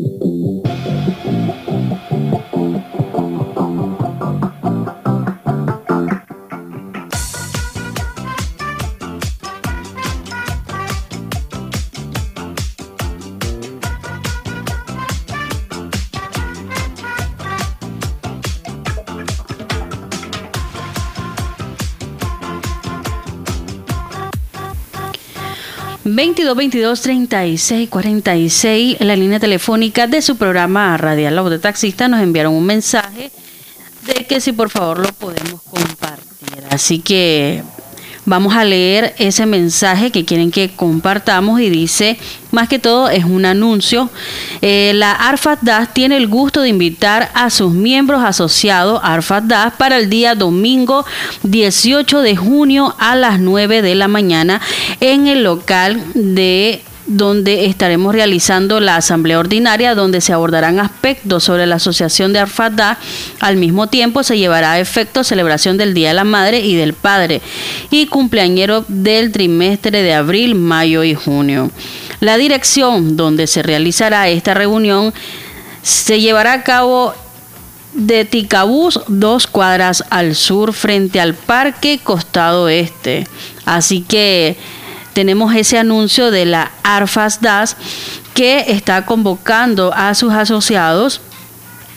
...22 36 46... la línea telefónica de su programa Radial La Voz del Taxista. Nos enviaron un mensaje de que si por favor lo podemos compartir. Así que vamos a leer ese mensaje que quieren que compartamos y dice, más que todo es un anuncio. La ARFAD DAS tiene el gusto de invitar a sus miembros asociados ARFAD DAS para el día domingo 18 de junio a las 9 de la mañana en el local donde estaremos realizando la asamblea ordinaria, donde se abordarán aspectos sobre la asociación de ARFAD DAS. Al mismo tiempo se llevará a efecto celebración del Día de la Madre y del Padre y cumpleañero del trimestre de abril, mayo y junio. La dirección donde se realizará esta reunión se llevará a cabo de Ticabús, 2 cuadras al sur, frente al Parque Costado Este. Así que tenemos ese anuncio de la ARFAD DAS que está convocando a sus asociados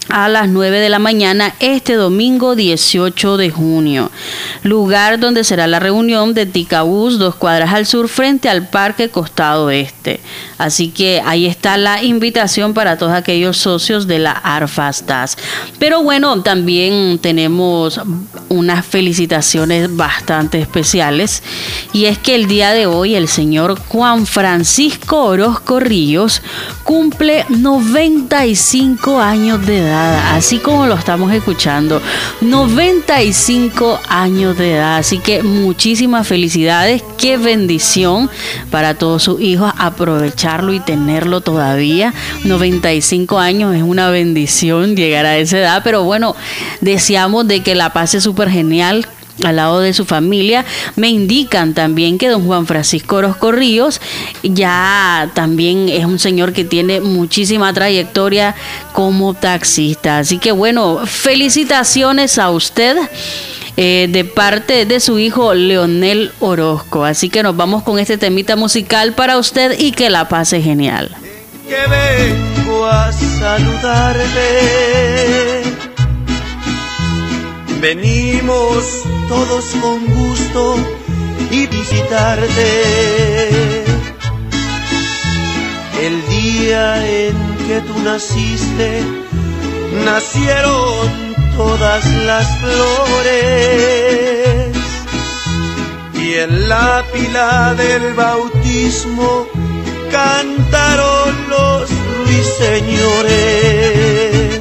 a las 9 de la mañana este domingo 18 de junio. Lugar donde será la reunión de Ticabús, 2 cuadras al sur, frente al Parque Costado Este. Así que ahí está la invitación para todos aquellos socios de la Arfastas. Pero bueno, también tenemos unas felicitaciones bastante especiales. Y es que el día de hoy el señor Juan Francisco Orozco Ríos cumple 95 años de edad. Así como lo estamos escuchando, 95 años de edad. Así que muchísimas felicidades, qué bendición para todos sus hijos aprovecharlo y tenerlo todavía. 95 años es una bendición llegar a esa edad, pero bueno, deseamos de que la pase súper genial al lado de su familia. Me indican también que don Juan Francisco Orozco Ríos ya también es un señor que tiene muchísima trayectoria como taxista. Así que bueno, felicitaciones a usted de parte de su hijo Leonel Orozco. Así que nos vamos con este temita musical para usted y que la pase genial. Que vengo a saludarte. Venimos todos con gusto y visitarte. El día en que tú naciste, nacieron todas las flores. Y en la pila del bautismo cantaron los ruiseñores.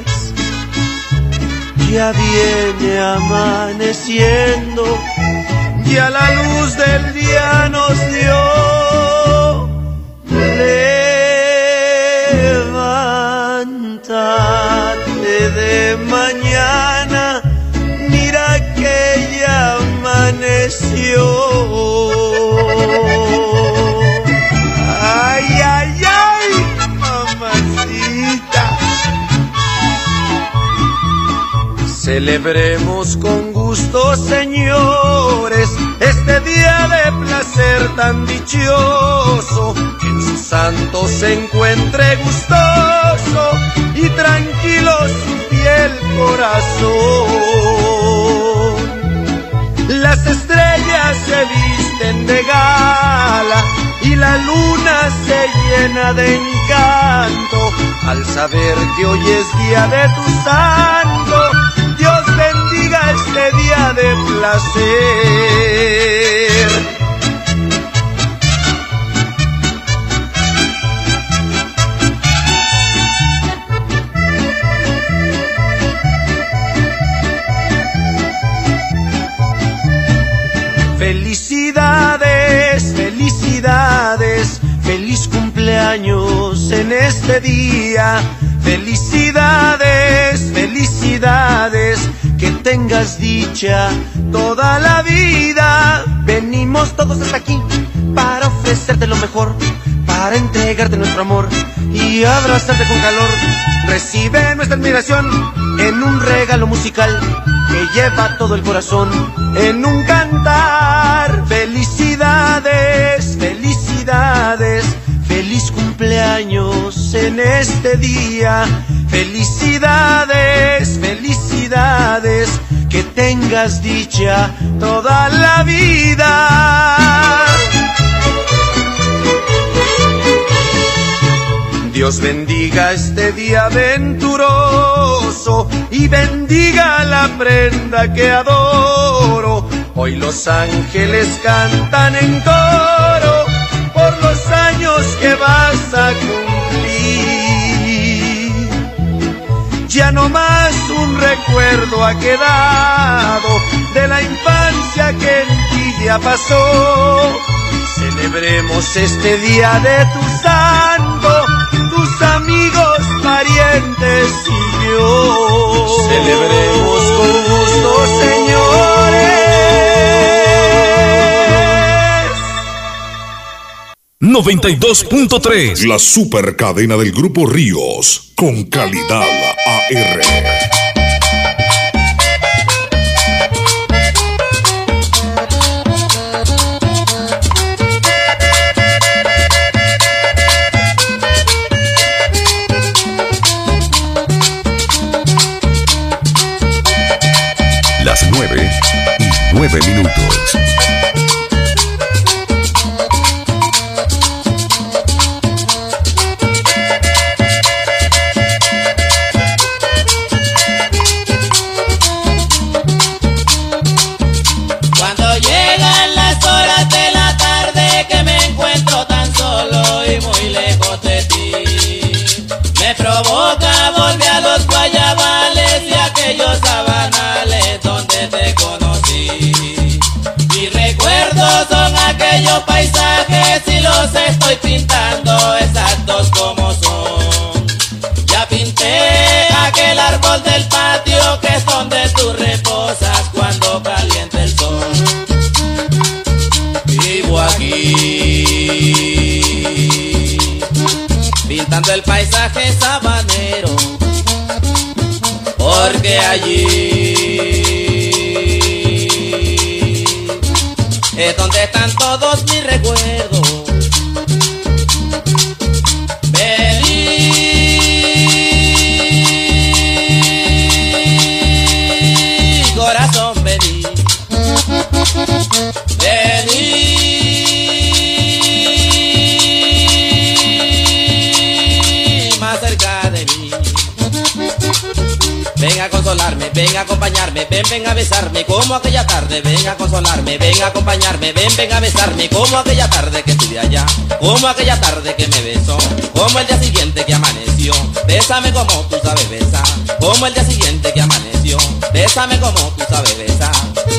Ya viene amaneciendo, ya la luz del día nos dio. Levántate de mañana, mira que ya amaneció. Ay, ay, ay, mamacita. Celebremos con gusto, señores, este día de placer tan dichoso, que en su santo se encuentre gustoso y tranquilo su fiel corazón. Las estrellas se visten de gala y la luna se llena de encanto al saber que hoy es día de tu santo. Dios bendiga este día de placer. Felicidades, felicidades, feliz cumpleaños en este día. Felicidades, felicidades, que tengas dicha toda la vida. Venimos todos hasta aquí para ofrecerte lo mejor, para entregarte nuestro amor y abrazarte con calor. Recibe nuestra admiración en un regalo musical que lleva todo el corazón en un cantar. Felicidades, felicidades, feliz cumpleaños en este día. Felicidades, felicidades, que tengas dicha toda la vida. Dios bendiga este día venturoso y bendiga la prenda que adoro. Hoy los ángeles cantan en coro por los años que vas a cumplir. Ya no más un recuerdo ha quedado de la infancia que en ti ya pasó. Celebremos este día de tu santo, tus amigos, parientes y yo. Celebremos con gusto, señores. 92.3, la super cadena del Grupo Ríos, con calidad AR. 9:09. Cuando llegan las horas de la tarde que me encuentro tan solo y muy lejos de ti, me provoca volver a los guayabales y aquellos sabanales donde te conocí. Mis recuerdos son aquellos paisajes y los estoy pintando exactos como son. Ya pinté aquel árbol del patio que es donde tú reposas cuando calienta el sol. Vivo aquí pintando el paisaje sabanero, porque allí es donde están todos mis recuerdos. Vení, corazón, vení. Vení más cerca de mí. Ven a consolarme, ven a acompañarme, ven a besarme como aquella tarde. Ven a consolarme, ven a acompañarme, ven a besarme como aquella tarde que estuve allá, como aquella tarde que me besó, como el día siguiente que amaneció. Bésame como tú sabes besar, como el día siguiente que amaneció. Bésame como tú sabes besar.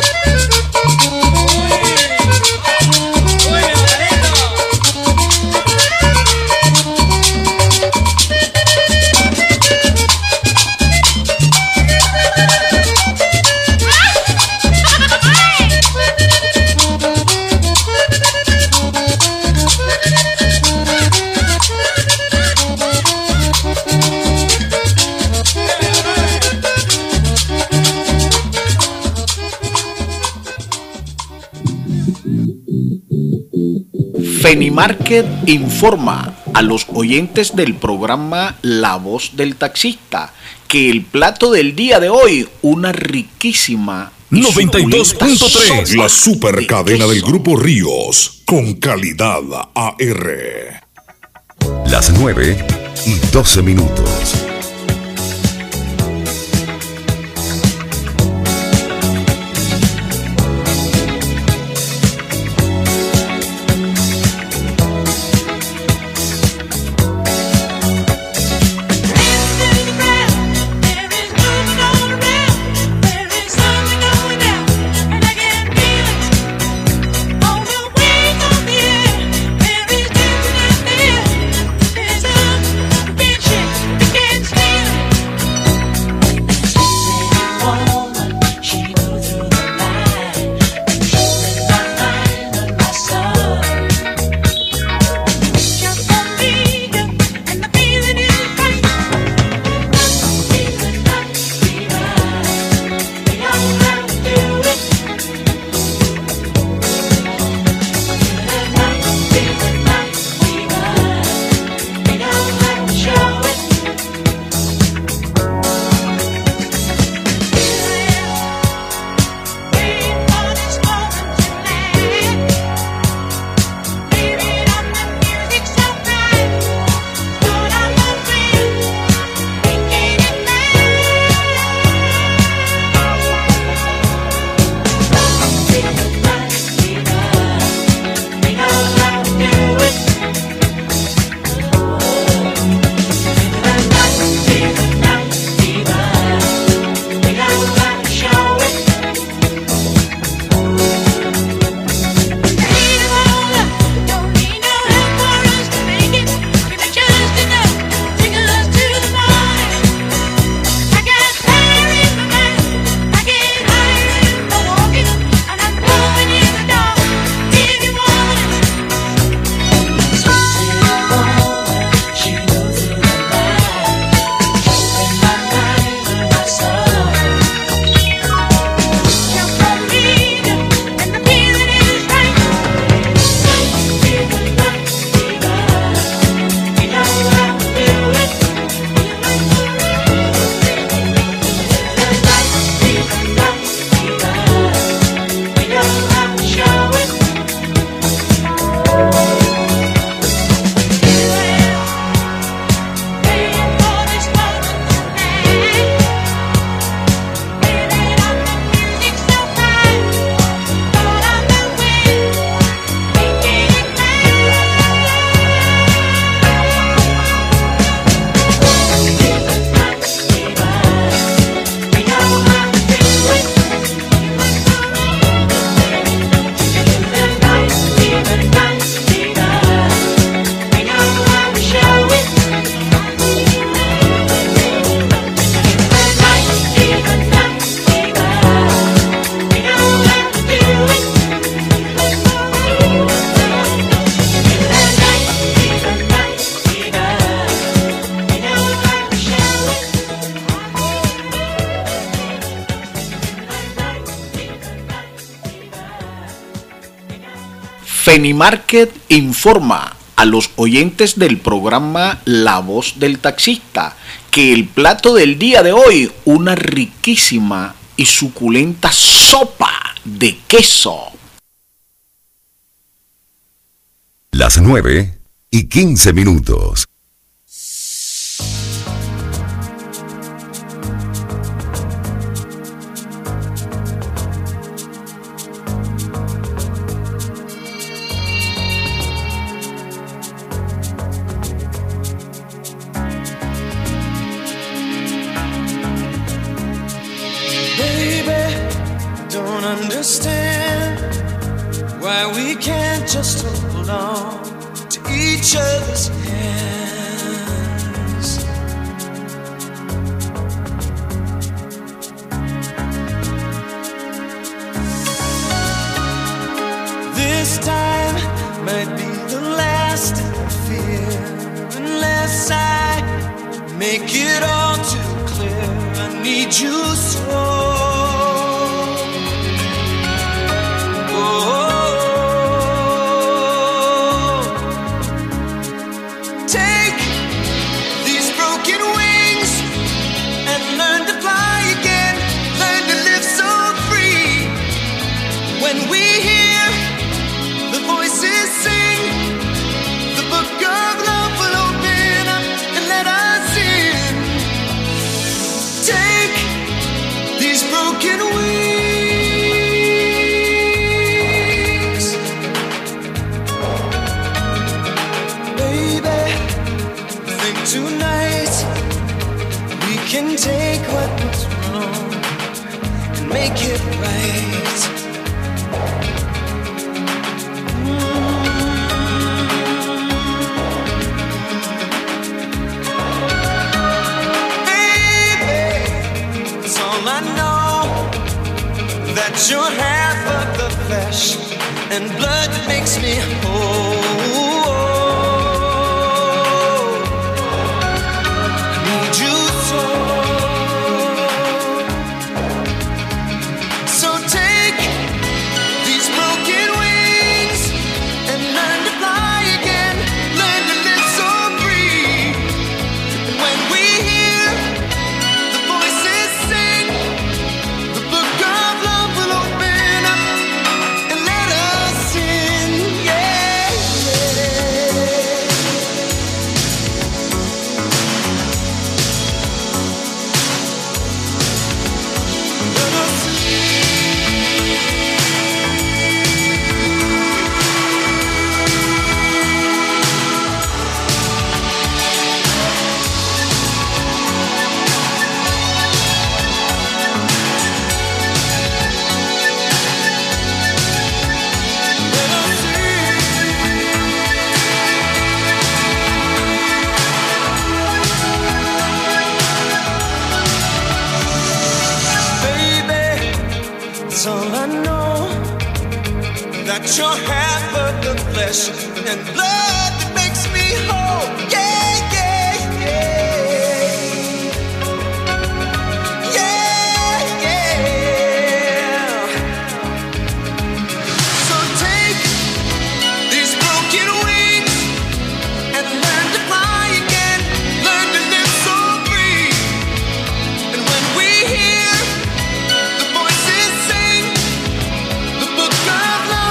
Fenimarket informa a los oyentes del programa La Voz del Taxista que el plato del día de hoy, una riquísima 92.3, la super cadena del Grupo Ríos, con calidad AR. Las 9:12. Bitch. Fenimarket informa a los oyentes del programa La Voz del Taxista que el plato del día de hoy, una riquísima y suculenta sopa de queso. Las 9:15. Understand why we can't just hold on to each other's hands. This time might be the last I fear, unless I make it all too clear. I need you so. Take what was wrong and make it right. Baby, it's all I know, that you're half of the flesh and blood that makes me whole. You're half of the flesh and blood that makes me whole. Yeah, yeah, yeah. Yeah, yeah. So take these broken wings and learn to fly again. Learn to live so free. And when we hear the voices sing the book of love,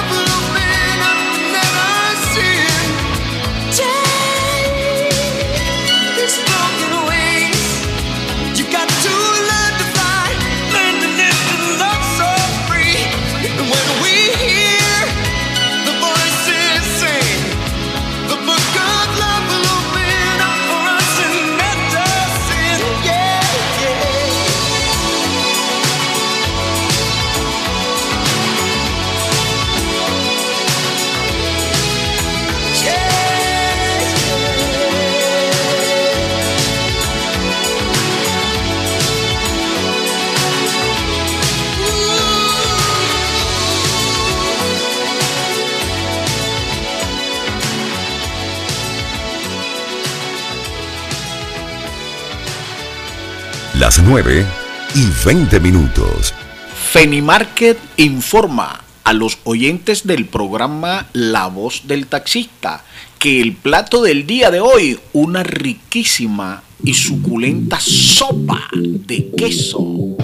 Las 9:20. Fenimarket informa a los oyentes del programa La Voz del Taxista que el plato del día de hoy, una riquísima y suculenta sopa de queso.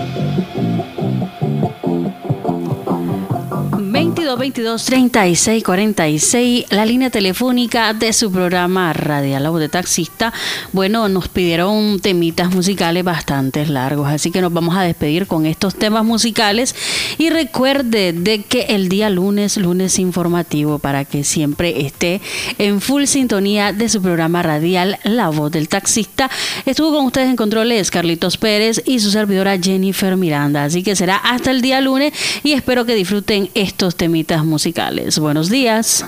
22-22-36-46, la línea telefónica de su programa Radial La Voz de Taxista. Bueno, nos pidieron temitas musicales bastante largos, así que nos vamos a despedir con estos temas musicales. Y recuerde de que el día lunes informativo, para que siempre esté en full sintonía de su programa radial La Voz del Taxista. Estuvo con ustedes en controles Carlitos Pérez y su servidora Jennifer Miranda. Así que será hasta el día lunes y espero que disfruten estos temitas musicales. Buenos días.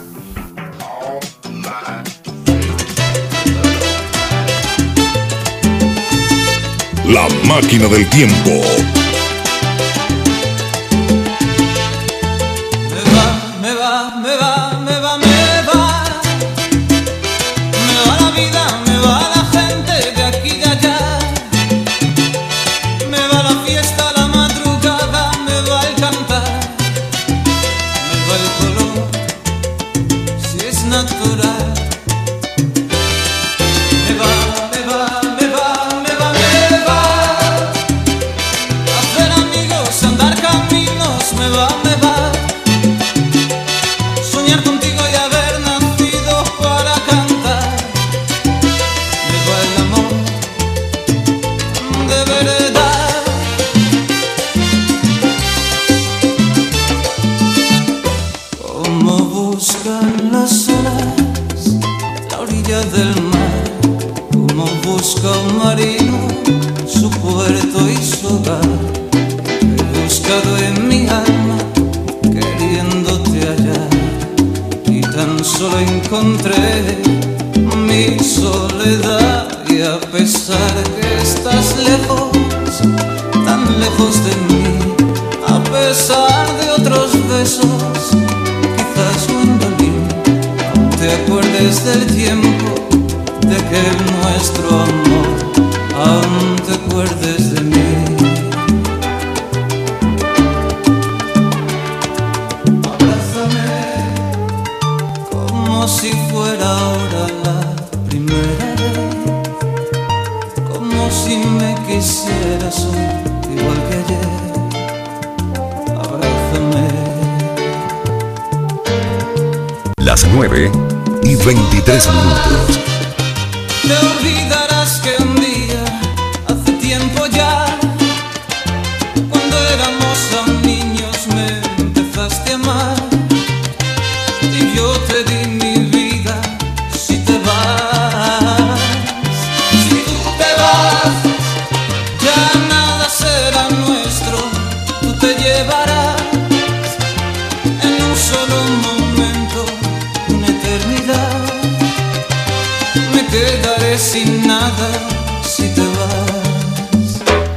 La máquina del tiempo. Me va la vida, me va la gente de aquí y de allá. Me va la fiesta, la madrugada, me va el cantar, me va el color, si es natural. Me va hacer amigos, andar caminos, me va. Soñar contigo y haber nacido para cantar. Me va el amor de verdad. Como buscan las olas la orilla del mar, como busca un marino su puerto y su hogar. He buscado en mi alma queriéndote hallar, tan solo encontré mi soledad. Y a pesar que estás lejos, tan lejos de mí, a pesar de otros besos, quizás cuando aún te acuerdes del tiempo de aquel nuestro amor, aún te acuerdes de mí. Como si fuera ahora la primera vez, como si me quisieras hoy igual que ayer. Abrázame. Las 9:23. Te olvidarás que un día, hace tiempo ya, cuando éramos aún niños, me empezaste a amar. Y yo te di mi vida. Si te vas, si tú te vas, ya nada será nuestro. Tú te llevarás en un solo momento una eternidad. Me quedaré sin nada si te vas.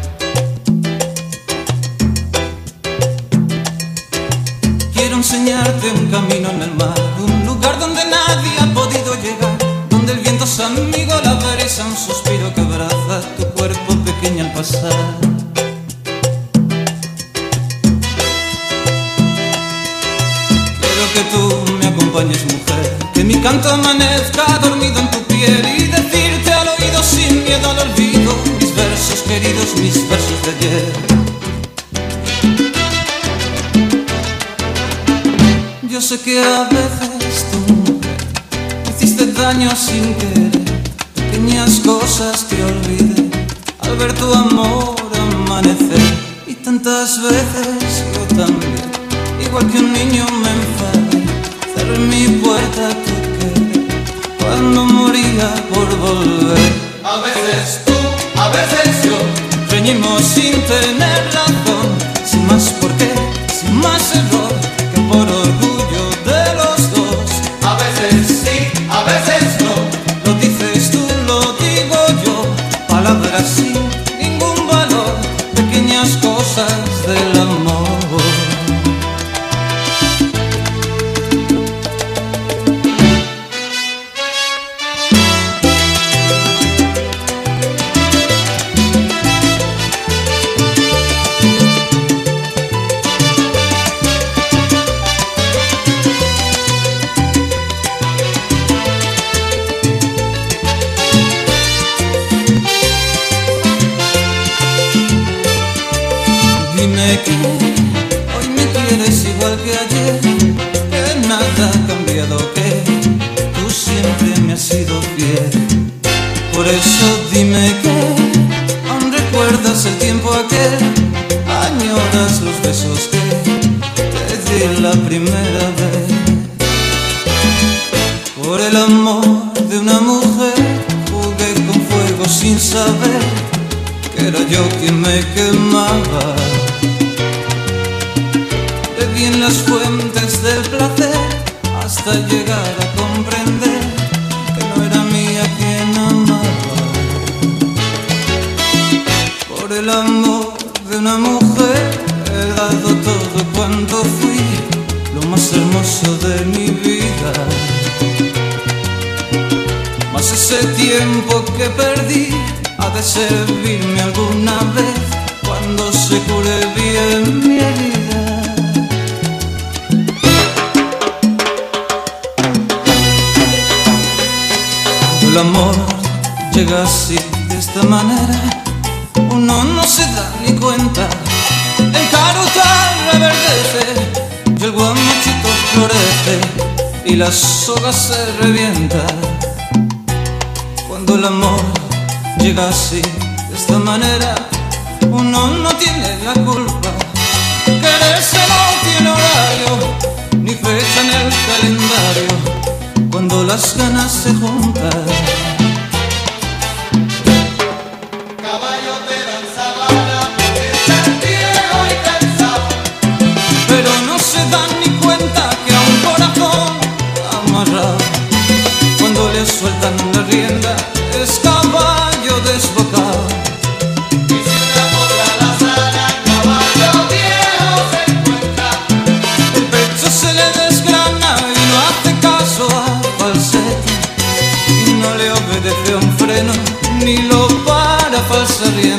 Quiero enseñarte un camino en el mar, un lugar donde nadie ha podido llegar, donde el viento es amigo, la brisa un suspiro que abraza tu cuerpo pequeño al pasar. Quiero que tú me acompañes, mujer, que mi canto amanezca dormido en tu piel y decirte al oído sin miedo al olvido mis versos queridos, mis versos de ayer. Yo sé que a veces tú, mujer, hiciste daño sin querer, pequeñas cosas que olvidé al ver tu amor amanecer. Y tantas veces yo también, igual que un niño, me enfadé, cerré mi puerta a tu querer cuando moría por volver. A veces tú, a veces yo, reñimos sin tener razón, sin más por qué, sin más error que por orgullo de los dos. A veces sí, a veces no, lo dices tú, lo digo yo, palabras sin ningún valor, pequeñas cosas del amor. que hoy me quieres igual que ayer, que nada ha cambiado, que tú siempre me has sido fiel. Por eso dime que aún recuerdas el tiempo aquel, añoras los besos que te di la primera vez. Por el amor de una mujer jugué con fuego sin saber que era yo quien me quemaba. Bebí en las fuentes del placer hasta llegar a comprender que no era mía quien amaba. Por el amor de una mujer he dado todo cuanto fui, lo más hermoso de mi vida. Mas ese tiempo que perdí ha de servirme alguna vez cuando se cure bien mi herida. Cuando el amor llega así, de esta manera, uno no se da ni cuenta. El carotal reverdece y el guamachito florece y la soga se revienta. Cuando el amor llega así, de esta manera, uno no tiene la culpa. Quererse no tiene horario, ni fecha en el calendario, cuando las ganas se juntan. Caballo de la sabana, estás viejo y cansado, pero no se dan ni cuenta que a un corazón amarrado, cuando le sueltan la rienda, es caballo desbocado. y si una podrá la sana, caballo viejo se encuentra. El pecho se le desgrana y no hace caso al falsete, y no le obedece a un freno, ni lo para falsa rienda.